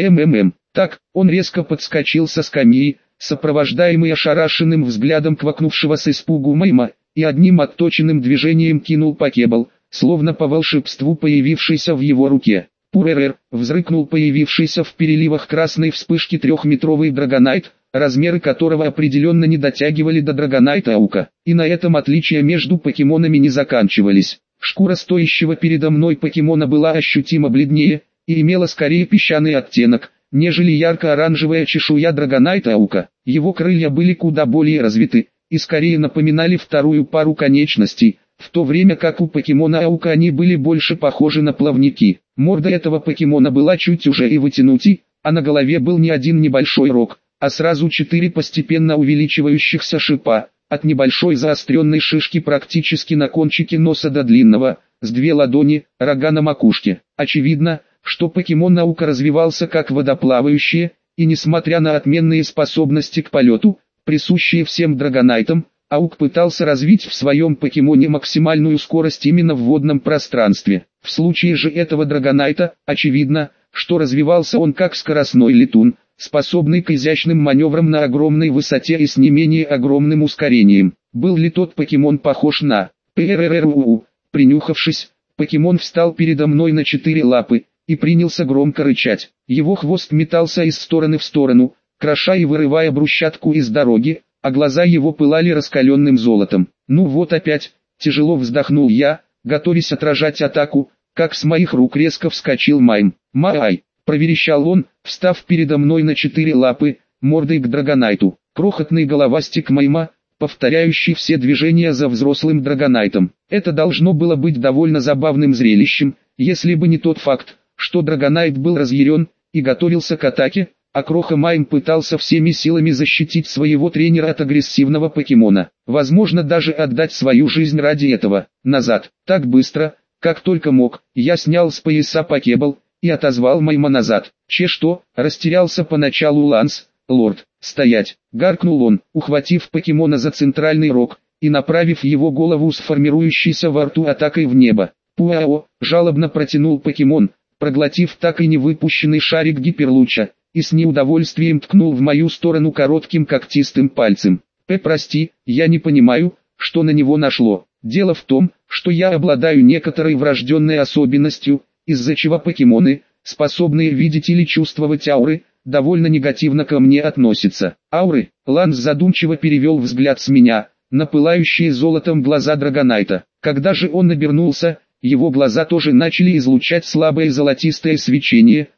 S1: Так, он резко подскочил со скамьи, сопровождаемый ошарашенным взглядом квакнувшего с испугу Майма, и одним отточенным движением кинул покебал, словно по волшебству появившийся в его руке. Пуререр, взрыкнул появившийся в переливах красной вспышки 3-метровый Драгонайт, размеры которого определенно не дотягивали до Драгонайта Аука. И на этом отличия между покемонами не заканчивались. Шкура стоящего передо мной покемона была ощутимо бледнее, и имела скорее песчаный оттенок, нежели ярко-оранжевая чешуя Драгонайта Аука. Его крылья были куда более развиты, и скорее напоминали вторую пару конечностей, в то время как у покемона Аука они были больше похожи на плавники. Морда этого покемона была чуть уже и вытянутей, а на голове был не один небольшой рог, а сразу 4 постепенно увеличивающихся шипа, от небольшой заостренной шишки практически на кончике носа до длинного, с 2 ладони, рога на макушке. Очевидно, что покемон Наука развивался как водоплавающие, и несмотря на отменные способности к полету, присущие всем драгонайтам, Аук пытался развить в своем покемоне максимальную скорость именно в водном пространстве. В случае же этого Драгонайта, очевидно, что развивался он как скоростной летун, способный к изящным маневрам на огромной высоте и с не менее огромным ускорением. Был ли тот покемон похож на ПРРРУ? Принюхавшись, покемон встал передо мной на 4 лапы и принялся громко рычать. Его хвост метался из стороны в сторону, кроша и вырывая брусчатку из дороги, а глаза его пылали раскаленным золотом. Ну вот опять, тяжело вздохнул я, готовясь отражать атаку, как с моих рук резко вскочил Майм. «Май!» — проверещал он, встав передо мной на 4 лапы, мордой к Драгонайту. Крохотный головастик Майма, повторяющий все движения за взрослым Драгонайтом. Это должно было быть довольно забавным зрелищем, если бы не тот факт, что Драгонайт был разъярен и готовился к атаке, а Кроха Майм пытался всеми силами защитить своего тренера от агрессивного покемона. Возможно, даже отдать свою жизнь ради этого. Назад. Так быстро, как только мог, я снял с пояса покебл и отозвал Майма назад. Что? Растерялся поначалу Ланс. «Лорд, стоять!» — гаркнул он, ухватив покемона за центральный рог и направив его голову с формирующейся во рту атакой в небо. «Пуао!» — жалобно протянул покемон, проглотив так и не выпущенный шарик гиперлуча, и с неудовольствием ткнул в мою сторону коротким когтистым пальцем. «Прости, я не понимаю, что на него нашло. Дело в том, что я обладаю некоторой врожденной особенностью, из-за чего покемоны, способные видеть или чувствовать ауры, довольно негативно ко мне относятся». «Ауры?» — Ланс задумчиво перевел взгляд с меня на пылающие золотом глаза Драгонайта. Когда же он обернулся, его глаза тоже начали излучать слабое золотистое свечение.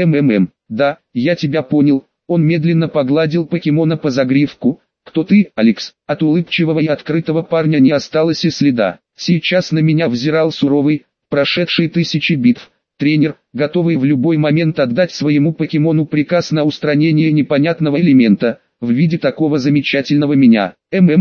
S1: «Да, я тебя понял». Он медленно погладил покемона по загривку. «Кто ты, Алекс?» От улыбчивого и открытого парня не осталось и следа. Сейчас на меня взирал суровый, прошедший тысячи битв тренер, готовый в любой момент отдать своему покемону приказ на устранение непонятного элемента, в виде такого замечательного меня.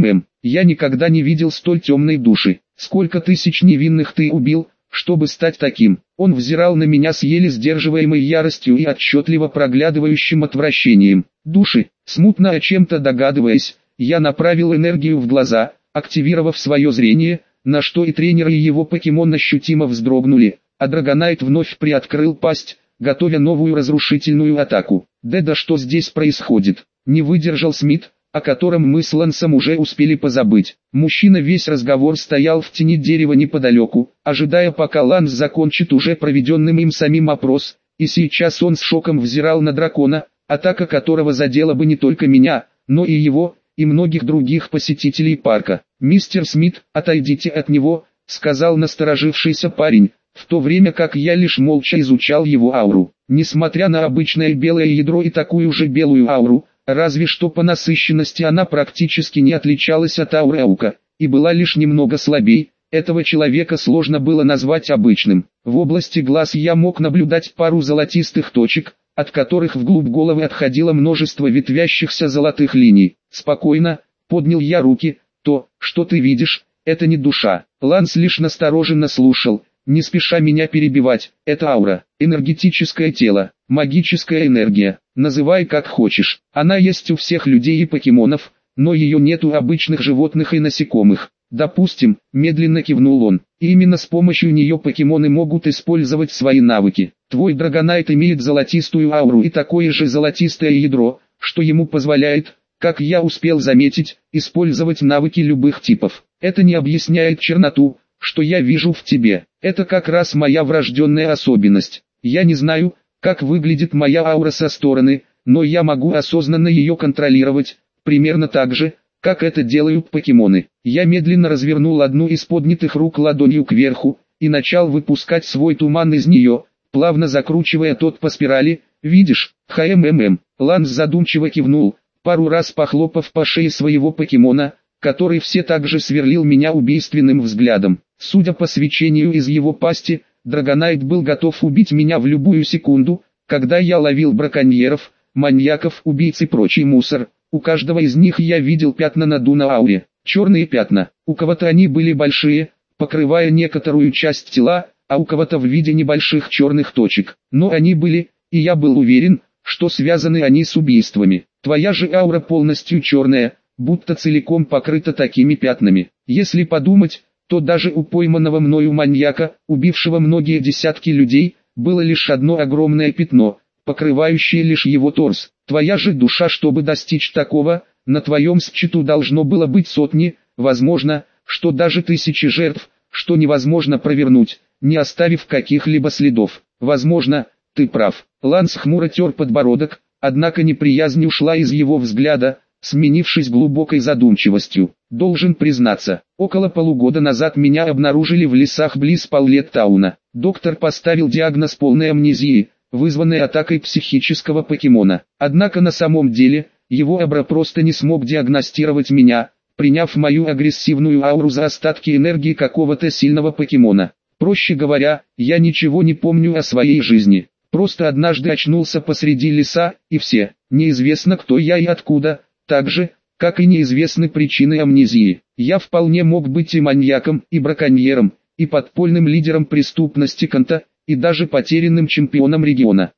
S1: Я никогда не видел столь темной души. Сколько тысяч невинных ты убил, чтобы стать таким? Он взирал на меня с еле сдерживаемой яростью и отчетливо проглядывающим отвращением. Души, смутно о чем-то догадываясь, я направил энергию в глаза, активировав свое зрение, на что и тренер и его покемон ощутимо вздрогнули, а Драгонайт вновь приоткрыл пасть, готовя новую разрушительную атаку. Да что здесь происходит? Не выдержал Смит, о котором мы с Лансом уже успели позабыть. Мужчина весь разговор стоял в тени дерева неподалеку, ожидая пока Ланс закончит уже проведенным им самим опрос, и сейчас он с шоком взирал на дракона, атака которого задела бы не только меня, но и его, и многих других посетителей парка. «Мистер Смит, отойдите от него», — сказал насторожившийся парень, в то время как я лишь молча изучал его ауру. Несмотря на обычное белое ядро и такую же белую ауру, разве что по насыщенности она практически не отличалась от ауры Аука, и была лишь немного слабей, этого человека сложно было назвать обычным. В области глаз я мог наблюдать пару золотистых точек, от которых вглубь головы отходило множество ветвящихся золотых линий. «Спокойно», — поднял я руки, — «то, что ты видишь, это не душа». Ланс лишь настороженно слушал, не спеша меня перебивать. «Это аура, энергетическое тело, магическая энергия, называй как хочешь. Она есть у всех людей и покемонов, но ее нет у обычных животных и насекомых. Допустим», — медленно кивнул он, — «и именно с помощью нее покемоны могут использовать свои навыки. Твой Драгонайт имеет золотистую ауру и такое же золотистое ядро, что ему позволяет, как я успел заметить, использовать навыки любых типов. Это не объясняет черноту, что я вижу в тебе. Это как раз моя врожденная особенность. Я не знаю, как выглядит моя аура со стороны, но я могу осознанно ее контролировать, примерно так же, как это делают покемоны». Я медленно развернул одну из поднятых рук ладонью кверху, и начал выпускать свой туман из нее, плавно закручивая тот по спирали. «Видишь, Ланс задумчиво кивнул, пару раз похлопав по шее своего покемона, который все так же сверлил меня убийственным взглядом. Судя по свечению из его пасти, Драгонайт был готов убить меня в любую секунду, когда я ловил браконьеров, маньяков, убийц и прочий мусор. У каждого из них я видел пятна на ауре, черные пятна. У кого-то они были большие, покрывая некоторую часть тела, а у кого-то в виде небольших черных точек. Но они были, и я был уверен, что связаны они с убийствами. Твоя же аура полностью черная, будто целиком покрыта такими пятнами. Если подумать, то даже у пойманного мною маньяка, убившего многие десятки людей, было лишь одно огромное пятно, покрывающее лишь его торс. Твоя же душа, чтобы достичь такого, на твоем счету должно было быть сотни, возможно, что даже тысячи жертв, что невозможно провернуть, не оставив каких-либо следов. Возможно, ты прав. Ланс хмуро тер подбородок, однако неприязнь ушла из его взгляда, сменившись глубокой задумчивостью. Должен признаться, около полугода назад меня обнаружили в лесах близ Паулеттауна. Доктор поставил диагноз полной амнезии, вызванной атакой психического покемона. Однако на самом деле, его Абра просто не смог диагностировать меня, приняв мою агрессивную ауру за остатки энергии какого-то сильного покемона. Проще говоря, я ничего не помню о своей жизни. Просто однажды очнулся посреди леса, и все, неизвестно кто я и откуда, так же, как и неизвестны причины амнезии. Я вполне мог быть и маньяком, и браконьером, и подпольным лидером преступности Канта, и даже потерянным чемпионом региона.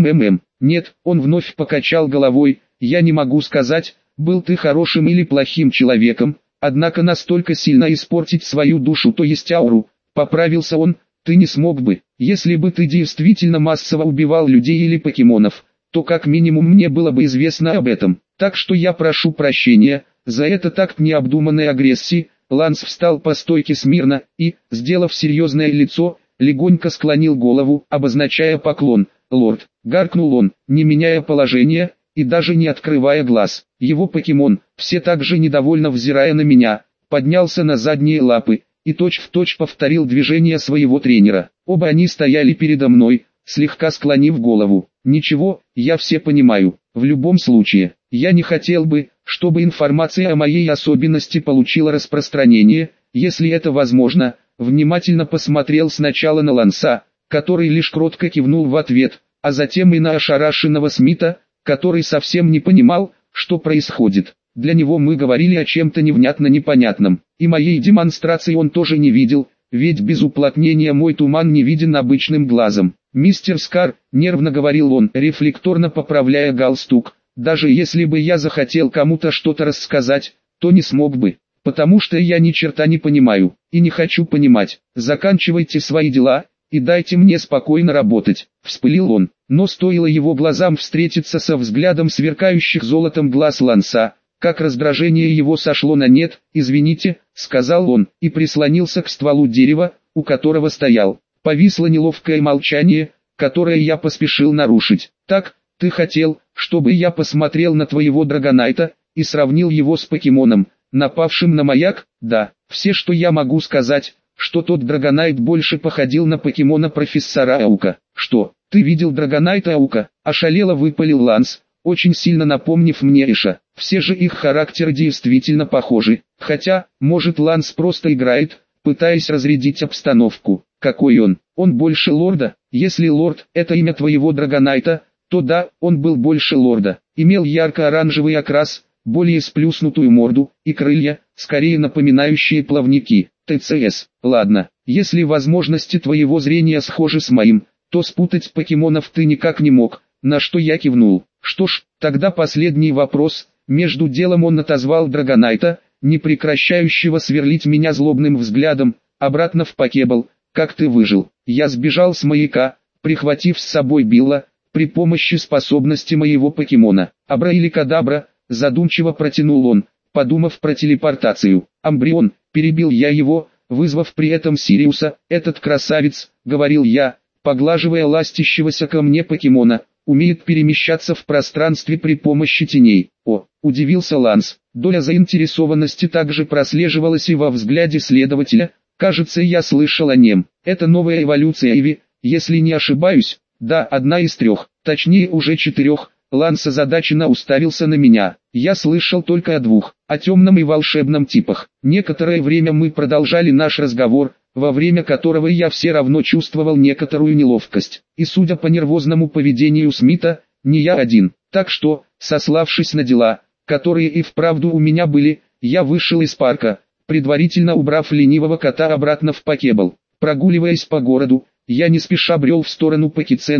S1: Нет, он вновь покачал головой, я не могу сказать, был ты хорошим или плохим человеком, однако настолько сильно испортить свою душу, то есть ауру, поправился он, ты не смог бы. Если бы ты действительно массово убивал людей или покемонов, то как минимум мне было бы известно об этом. Так что я прошу прощения за этот акт необдуманной агрессии. Ланс встал по стойке смирно и, сделав серьезное лицо, легонько склонил голову, обозначая поклон. «Лорд», — гаркнул он, не меняя положения и даже не открывая глаз. Его покемон, все так же недовольно взирая на меня, поднялся на задние лапы и точь-в-точь повторил движение своего тренера. Оба они стояли передо мной, слегка склонив голову. «Ничего, я все понимаю. В любом случае, я не хотел бы, чтобы информация о моей особенности получила распространение, если это возможно». Внимательно посмотрел сначала на Ланса, который лишь кротко кивнул в ответ, а затем и на ошарашенного Смита, который совсем не понимал, что происходит. Для него мы говорили о чем-то невнятно-непонятном, и моей демонстрации он тоже не видел, ведь без уплотнения мой туман не виден обычным глазом. «Мистер Скар», — нервно говорил он, рефлекторно поправляя галстук, «даже если бы я захотел кому-то что-то рассказать, то не смог бы, потому что я ни черта не понимаю, и не хочу понимать. Заканчивайте свои дела, и дайте мне спокойно работать», — вспылил он. Но стоило его глазам встретиться со взглядом сверкающих золотом глаз Ланса, как раздражение его сошло на нет. «Извините», — сказал он, и прислонился к стволу дерева, у которого стоял. Повисло неловкое молчание, которое я поспешил нарушить. «Так, ты хотел, чтобы я посмотрел на твоего Драгонайта и сравнил его с покемоном, напавшим на маяк?» «Да, все, что я могу сказать, что тот Драгонайт больше походил на покемона профессора Аука». «Что, ты видел Драгонайта Аука?» — ошалело выпалил Ланс, очень сильно напомнив мне Эша. Все же их характеры действительно похожи, хотя, может, Ланс просто играет, пытаясь разрядить обстановку. «Какой он? Он больше лорда? Если лорд — это имя твоего Драгонайта, то да, он был больше лорда. Имел ярко-оранжевый окрас, более сплюснутую морду, и крылья, скорее напоминающие плавники. ТЦС. Ладно, если возможности твоего зрения схожи с моим, то спутать покемонов ты никак не мог», на что я кивнул. «Что ж, тогда последний вопрос». Между делом он отозвал Драгонайта, не прекращающего сверлить меня злобным взглядом, обратно в Покебл. «Как ты выжил?» «Я сбежал с маяка, прихватив с собой Билла, при помощи способности моего покемона. Абра или Кадабра», задумчиво протянул он, подумав про телепортацию. «Амбрион», перебил я его, вызвав при этом Сириуса. «Этот красавец», говорил я, поглаживая ластящегося ко мне покемона, «умеет перемещаться в пространстве при помощи теней». «О», удивился Ланс, доля заинтересованности также прослеживалась и во взгляде следователя. «Кажется, я слышал о нем. Это новая эволюция Иви, если не ошибаюсь». «Да, одна из 3, точнее уже 4. Ланс озадаченно уставился на меня. «Я слышал только о 2, о темном и волшебном типах». Некоторое время мы продолжали наш разговор, во время которого я все равно чувствовал некоторую неловкость. И судя по нервозному поведению Смита, не я один. Так что, сославшись на дела, которые и вправду у меня были, я вышел из парка, предварительно убрав ленивого кота обратно в Покебл. Прогуливаясь по городу, я не спеша брел в сторону Поки-центра,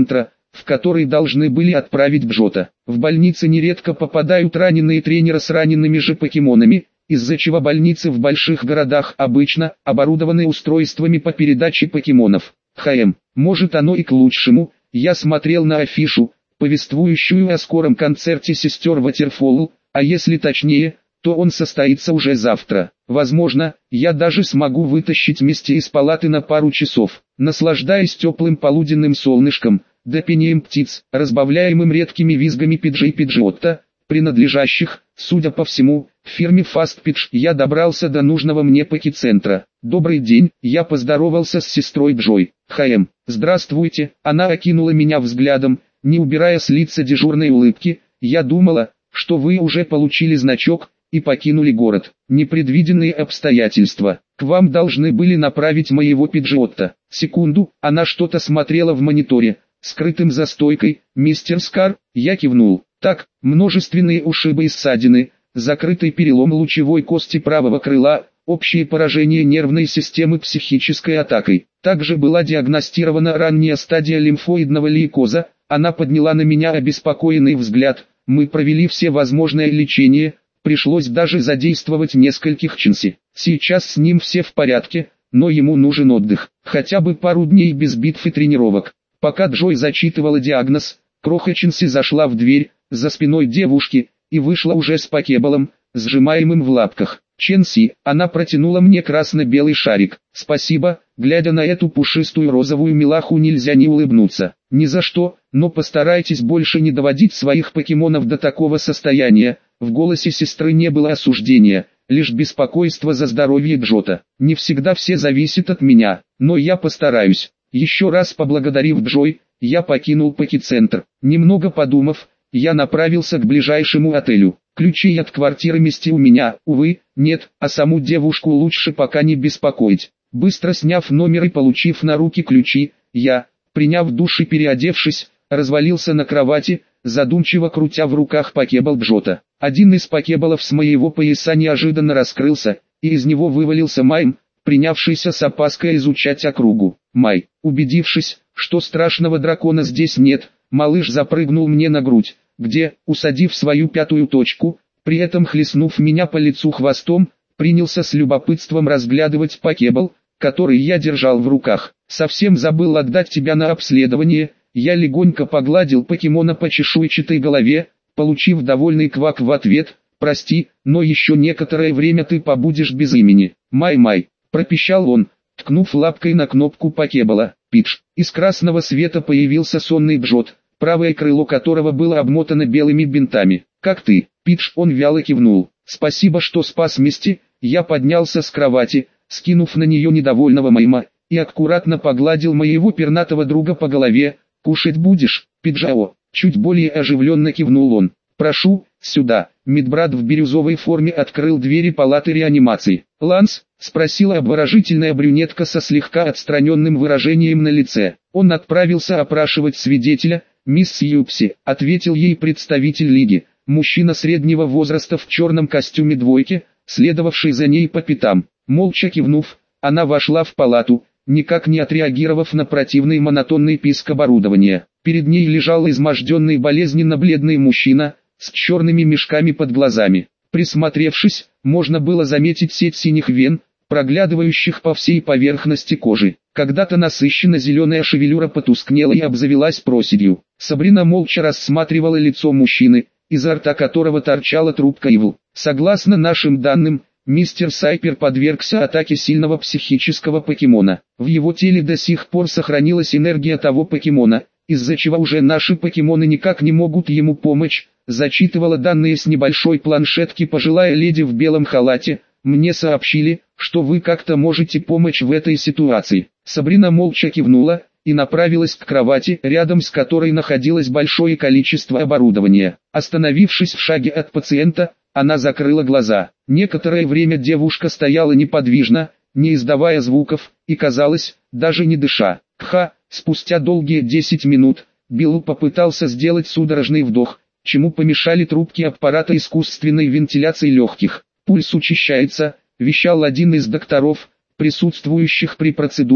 S1: в который должны были отправить Джота. В больнице нередко попадают раненые тренеры с ранеными же покемонами, из-за чего больницы в больших городах обычно оборудованы устройствами по передаче покемонов. Может оно и к лучшему. Я смотрел на афишу, повествующую о скором концерте сестер Ватерфолл, а если точнее, то он состоится уже завтра. Возможно, я даже смогу вытащить Мисти из палаты на пару часов, наслаждаясь теплым полуденным солнышком, да пением птиц, разбавляемым редкими визгами Пиджиотта, принадлежащих, судя по всему, фирме Fast Pitch. Я добрался до нужного мне покицентра. «Добрый день», я поздоровался с сестрой Джой. «Здравствуйте», она окинула меня взглядом, не убирая с лица дежурной улыбки. «Я думала, что вы уже получили значок и покинули город. Непредвиденные обстоятельства. К вам должны были направить моего Пиджиотта». Секунду, она что-то смотрела в мониторе, скрытым за стойкой. «Мистер Скар», я кивнул. «Так, множественные ушибы и ссадины, закрытый перелом лучевой кости правого крыла, общее поражение нервной системы психической атакой. Также была диагностирована ранняя стадия лимфоидного лейкоза». Она подняла на меня обеспокоенный взгляд. «Мы провели все возможное лечение, пришлось даже задействовать нескольких Чинси. Сейчас с ним все в порядке, но ему нужен отдых, хотя бы пару дней без битв и тренировок». Пока Джой зачитывала диагноз, Кроха Чинси зашла в дверь, за спиной девушки, и вышла уже с покеболом, сжимаемым в лапках. «Ченси», она протянула мне красно-белый шарик. «Спасибо», глядя на эту пушистую розовую милаху нельзя не улыбнуться. «Ни за что, но постарайтесь больше не доводить своих покемонов до такого состояния». В голосе сестры не было осуждения, лишь беспокойство за здоровье Джота. «Не всегда все зависит от меня, но я постараюсь». Еще раз поблагодарив Джой, я покинул покицентр. Немного подумав, я направился к ближайшему отелю. Ключей от квартиры Мисти у меня, увы, нет, а саму девушку лучше пока не беспокоить. Быстро сняв номер и получив на руки ключи, я, приняв душ и переодевшись, развалился на кровати, задумчиво крутя в руках покебол Джота. Один из покеболов с моего пояса неожиданно раскрылся, и из него вывалился Майм, принявшийся с опаской изучать округу. Май, убедившись, что страшного дракона здесь нет, малыш запрыгнул мне на грудь, где, усадив свою пятую точку, при этом хлестнув меня по лицу хвостом, принялся с любопытством разглядывать покебол, который я держал в руках. «Совсем забыл отдать тебя на обследование». Я легонько погладил покемона по чешуйчатой голове, получив довольный квак в ответ. «Прости, но еще некоторое время ты побудешь без имени». «Май-май», пропищал он, ткнув лапкой на кнопку покебола. «Пидж». Из красного света появился сонный Джот, правое крыло которого было обмотано белыми бинтами. «Как ты, Пидж?» Он вяло кивнул. «Спасибо, что спас Мисти». Я поднялся с кровати, скинув на нее недовольного Майма, и аккуратно погладил моего пернатого друга по голове. «Кушать будешь, Пиджао?» Чуть более оживленно кивнул он. «Прошу, сюда». Медбрат в бирюзовой форме открыл двери палаты реанимации. «Ланс?» — спросила обворожительная брюнетка со слегка отстраненным выражением на лице. Он отправился опрашивать свидетеля. «Мисс Сьюпси», — ответил ей представитель Лиги, мужчина среднего возраста в черном костюме двойки, следовавший за ней по пятам. Молча кивнув, она вошла в палату, никак не отреагировав на противный монотонный писк оборудования. Перед ней лежал изможденный болезненно-бледный мужчина, с черными мешками под глазами. Присмотревшись, можно было заметить сеть синих вен, проглядывающих по всей поверхности кожи. Когда-то насыщенно-зеленая шевелюра потускнела и обзавелась проседью. Сабрина молча рассматривала лицо мужчины, изо рта которого торчала трубка ивл. «Согласно нашим данным, мистер Сайпер подвергся атаке сильного психического покемона. В его теле до сих пор сохранилась энергия того покемона, из-за чего уже наши покемоны никак не могут ему помочь», зачитывала данные с небольшой планшетки пожилая леди в белом халате. «Мне сообщили, что вы как-то можете помочь в этой ситуации». Сабрина молча кивнула и направилась к кровати, рядом с которой находилось большое количество оборудования. Остановившись в шаге от пациента, она закрыла глаза. Некоторое время девушка стояла неподвижно, не издавая звуков, и казалось, даже не дыша. Спустя долгие 10 минут, Билл попытался сделать судорожный вдох, чему помешали трубки аппарата искусственной вентиляции легких. «Пульс учащается», — вещал один из докторов, присутствующих при процедуре.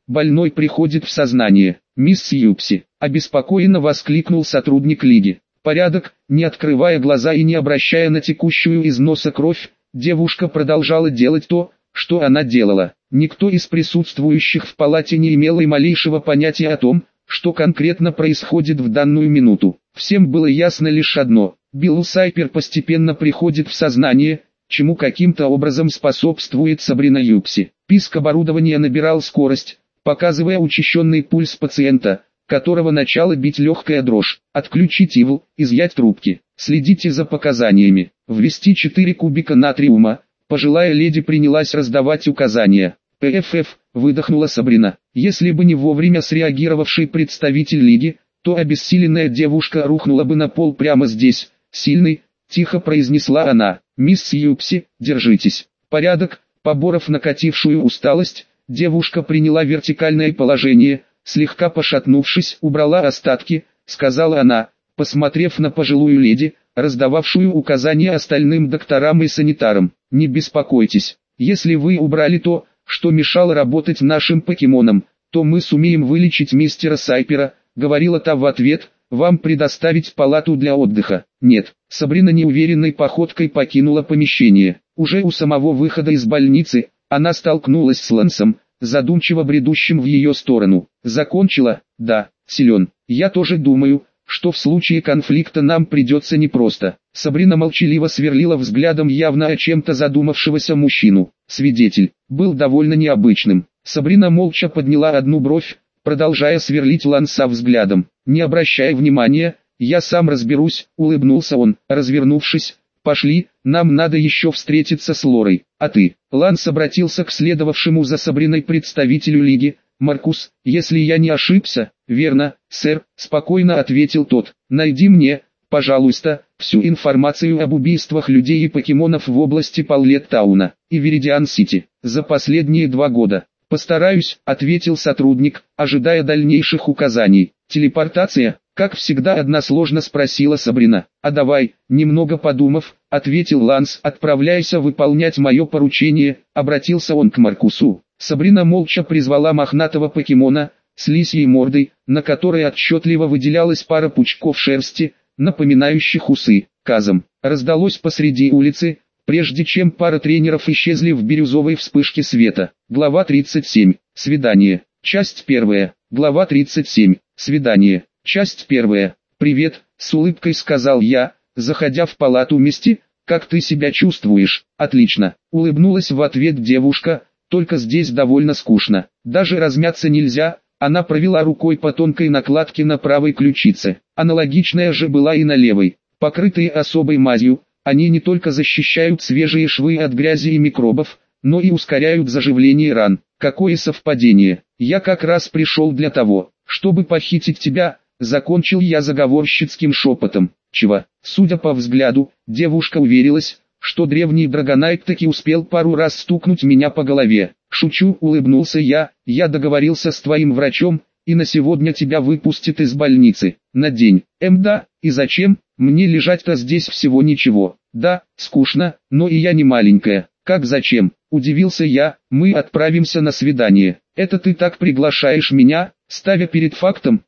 S1: больной приходит в сознание. Мисс Юпси, обеспокоенно воскликнул сотрудник Лиги. Порядок, не открывая глаза и не обращая на текущую из носа кровь, девушка продолжала делать то, что она делала. Никто из присутствующих в палате не имел и малейшего понятия о том, что конкретно происходит в данную минуту. Всем было ясно лишь одно: Билл Сайпер постепенно приходит в сознание, чему каким-то образом способствует Сабрина Юпси. Писк оборудования набирал скорость, показывая учащенный пульс пациента, которого начала бить легкая дрожь. Отключить ИВЛ, изъять трубки. Следите за показаниями. Ввести 4 кубика натриума. Пожилая леди принялась раздавать указания. «ПФФ», выдохнула Сабрина. Если бы не вовремя среагировавший представитель Лиги, то обессиленная девушка рухнула бы на пол прямо здесь. «Сильный», тихо произнесла она. «Мисс Юпси, держитесь». Порядок, поборов накатившую усталость, девушка приняла вертикальное положение, слегка пошатнувшись, убрала остатки, сказала она, посмотрев на пожилую леди, раздававшую указания остальным докторам и санитарам. «Не беспокойтесь, если вы убрали то, что мешало работать нашим покемонам, то мы сумеем вылечить мистера Сайпера», говорила та в ответ. «Вам предоставить палату для отдыха?» «Нет». Сабрина неуверенной походкой покинула помещение. Уже у самого выхода из больницы, она столкнулась с Лансом, задумчиво бредущим в ее сторону. «Закончила?» «Да, силен. Я тоже думаю, что в случае конфликта нам придется непросто». Сабрина молчаливо сверлила взглядом явно о чем-то задумавшегося мужчину. Свидетель был довольно необычным. Сабрина молча подняла одну бровь, продолжая сверлить Ланса взглядом. «Не обращай внимания, я сам разберусь», — улыбнулся он, развернувшись. «Пошли, нам надо еще встретиться с Лорой. А ты?» Ланс обратился к следовавшему за Сабриной представителю Лиги. «Маркус, если я не ошибся?» «Верно, сэр», — спокойно ответил тот. «Найди мне, пожалуйста, всю информацию об убийствах людей и покемонов в области Паллеттауна и Веридиан-Сити за последние 2 года». «Постараюсь», — ответил сотрудник, ожидая дальнейших указаний. «Телепортация?» — как всегда односложно спросила Сабрина. «А давай», — немного подумав, ответил Ланс. «Отправляйся выполнять мое поручение», — обратился он к Маркусу. Сабрина молча призвала мохнатого покемона, с лисьей мордой, на которой отчетливо выделялась пара пучков шерсти, напоминающих усы. Казом раздалось посреди улицы, прежде чем пара тренеров исчезли в бирюзовой вспышке света. Глава 37. Свидание. Часть 1. Глава 37. Свидание. Часть 1. «Привет», — с улыбкой сказал я, заходя в палату Мисти. «Как ты себя чувствуешь?» «Отлично», — улыбнулась в ответ девушка, «только здесь довольно скучно. Даже размяться нельзя». Она провела рукой по тонкой накладке на правой ключице. Аналогичная же была и на левой. Покрытые особой мазью, они не только защищают свежие швы от грязи и микробов, но и ускоряют заживление ран. Какое совпадение. Я как раз пришел для того, чтобы похитить тебя, закончил я заговорщицким шепотом. Чего? Судя по взгляду, девушка уверилась, что древний Драгонайт таки успел пару раз стукнуть меня по голове. Шучу, улыбнулся я договорился с твоим врачом, и на сегодня тебя выпустят из больницы. На день. Да, и зачем? Мне лежать-то здесь всего ничего. Да, скучно, но и я не маленькая. Как зачем? Удивился я. Мы отправимся на свидание. Это ты так приглашаешь меня, ставя перед фактом?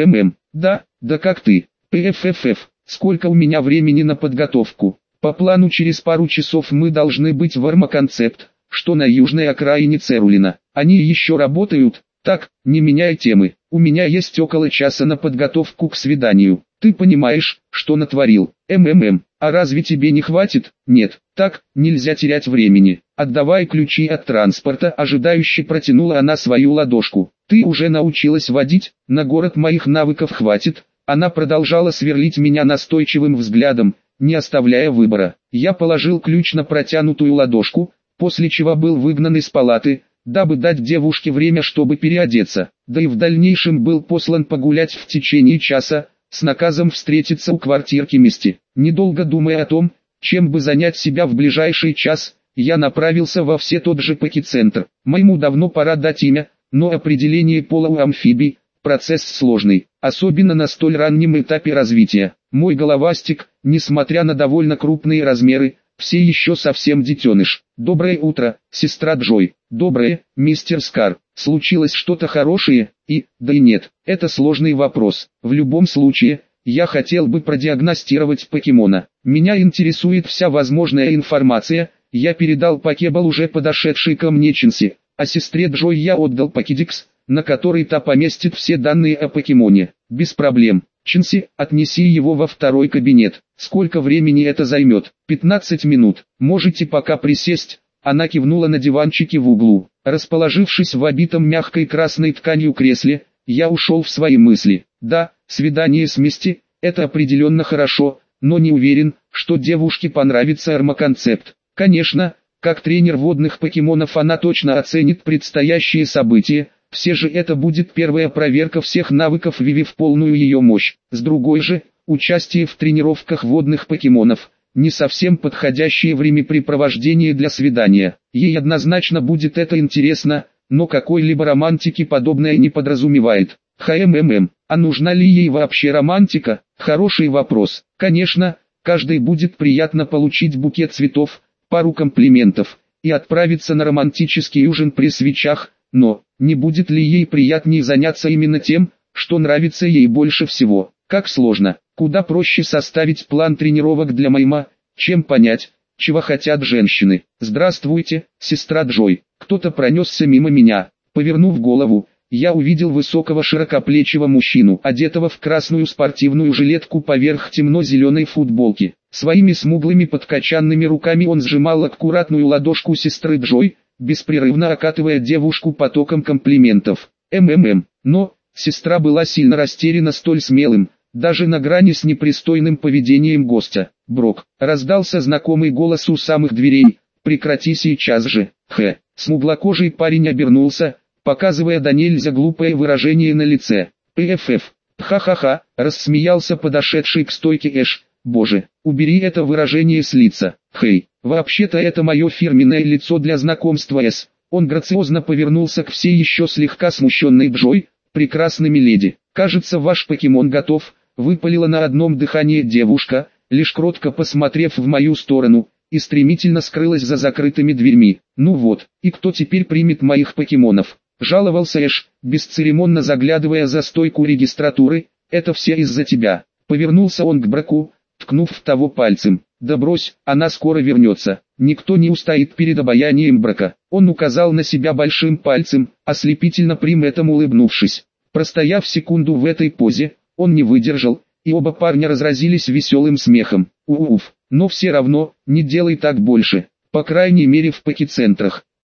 S1: Да как ты? ПФФ. Сколько у меня времени на подготовку? По плану через пару часов мы должны быть в Армаконцепт, что на южной окраине Церулина. Они еще работают? Так, не меняй темы. У меня есть около часа на подготовку к свиданию. Ты понимаешь, что натворил? А разве тебе не хватит? Нет. Так, нельзя терять времени. Отдавай ключи от транспорта. Ожидающе протянула она свою ладошку. Ты уже научилась водить? На город моих навыков хватит. Она продолжала сверлить меня настойчивым взглядом, не оставляя выбора. Я положил ключ на протянутую ладошку, после чего был выгнан из палаты, дабы дать девушке время, чтобы переодеться. Да и в дальнейшем был послан погулять в течение часа, с наказом встретиться у квартирки Мисти. Недолго думая о том, чем бы занять себя в ближайший час, я направился во все тот же Поки-центр. Моему давно пора дать имя, но определение пола у амфибий – процесс сложный, особенно на столь раннем этапе развития. Мой головастик, несмотря на довольно крупные размеры, все еще совсем детеныш. «Доброе утро, сестра Джой». «Доброе, мистер Скар». случилось что-то хорошее, да и нет, это сложный вопрос. В любом случае, я хотел бы продиагностировать покемона. Меня интересует вся возможная информация. Я передал покебал уже подошедшей ко мне Чинси, а сестре Джой я отдал покедикс, на который та поместит все данные о покемоне. Без проблем. Чинси, отнеси его во второй кабинет. Сколько времени это займет? 15 минут. Можете пока присесть. Она кивнула на диванчике в углу. Расположившись в обитом мягкой красной тканью кресле, я ушел в свои мысли. Да, свидание с Мисти – это определенно хорошо, но не уверен, что девушке понравится армоконцепт. Конечно, как тренер водных покемонов она точно оценит предстоящие события, все же это будет первая проверка всех навыков Виви в полную ее мощь. С другой же, участие в тренировках водных покемонов – не совсем подходящее времяпрепровождение для свидания. Ей однозначно будет это интересно, но какой-либо романтики подобное не подразумевает. А нужна ли ей вообще романтика? Хороший вопрос. Конечно, каждой будет приятно получить букет цветов, пару комплиментов и отправиться на романтический ужин при свечах, но не будет ли ей приятнее заняться именно тем, что нравится ей больше всего? Как сложно. Куда проще составить план тренировок для Майма, чем понять, чего хотят женщины. «Здравствуйте, сестра Джой». Кто-то пронесся мимо меня. Повернув голову, я увидел высокого широкоплечего мужчину, одетого в красную спортивную жилетку поверх темно-зеленой футболки. Своими смуглыми подкачанными руками он сжимал аккуратную ладошку сестры Джой, беспрерывно окатывая девушку потоком комплиментов. Но сестра была сильно растеряна столь смелым, даже на грани с непристойным поведением гостя. «Брок», раздался знакомый голос у самых дверей, «прекрати сейчас же». Смуглокожий парень обернулся, показывая до нельзя глупое выражение на лице. Ха-ха-ха, рассмеялся подошедший к стойке Эш. «Боже, убери это выражение с лица. Вообще-то это мое фирменное лицо для знакомства С». Он грациозно повернулся к всей еще слегка смущенной Джой. «Прекрасными леди, кажется, ваш покемон готов», выпалила на одном дыхании девушка, лишь кротко посмотрев в мою сторону, и стремительно скрылась за закрытыми дверьми. «Ну вот, и кто теперь примет моих покемонов?» Жаловался Эш, бесцеремонно заглядывая за стойку регистратуры. «Это все из-за тебя». Повернулся он к Броку, ткнув в того пальцем. «Да брось, она скоро вернется. Никто не устоит перед обаянием Брока». Он указал на себя большим пальцем, ослепительно при этом улыбнувшись. Простояв секунду в этой позе, он не выдержал, и оба парня разразились веселым смехом. Но все равно, не делай так больше, по крайней мере в покецентрах.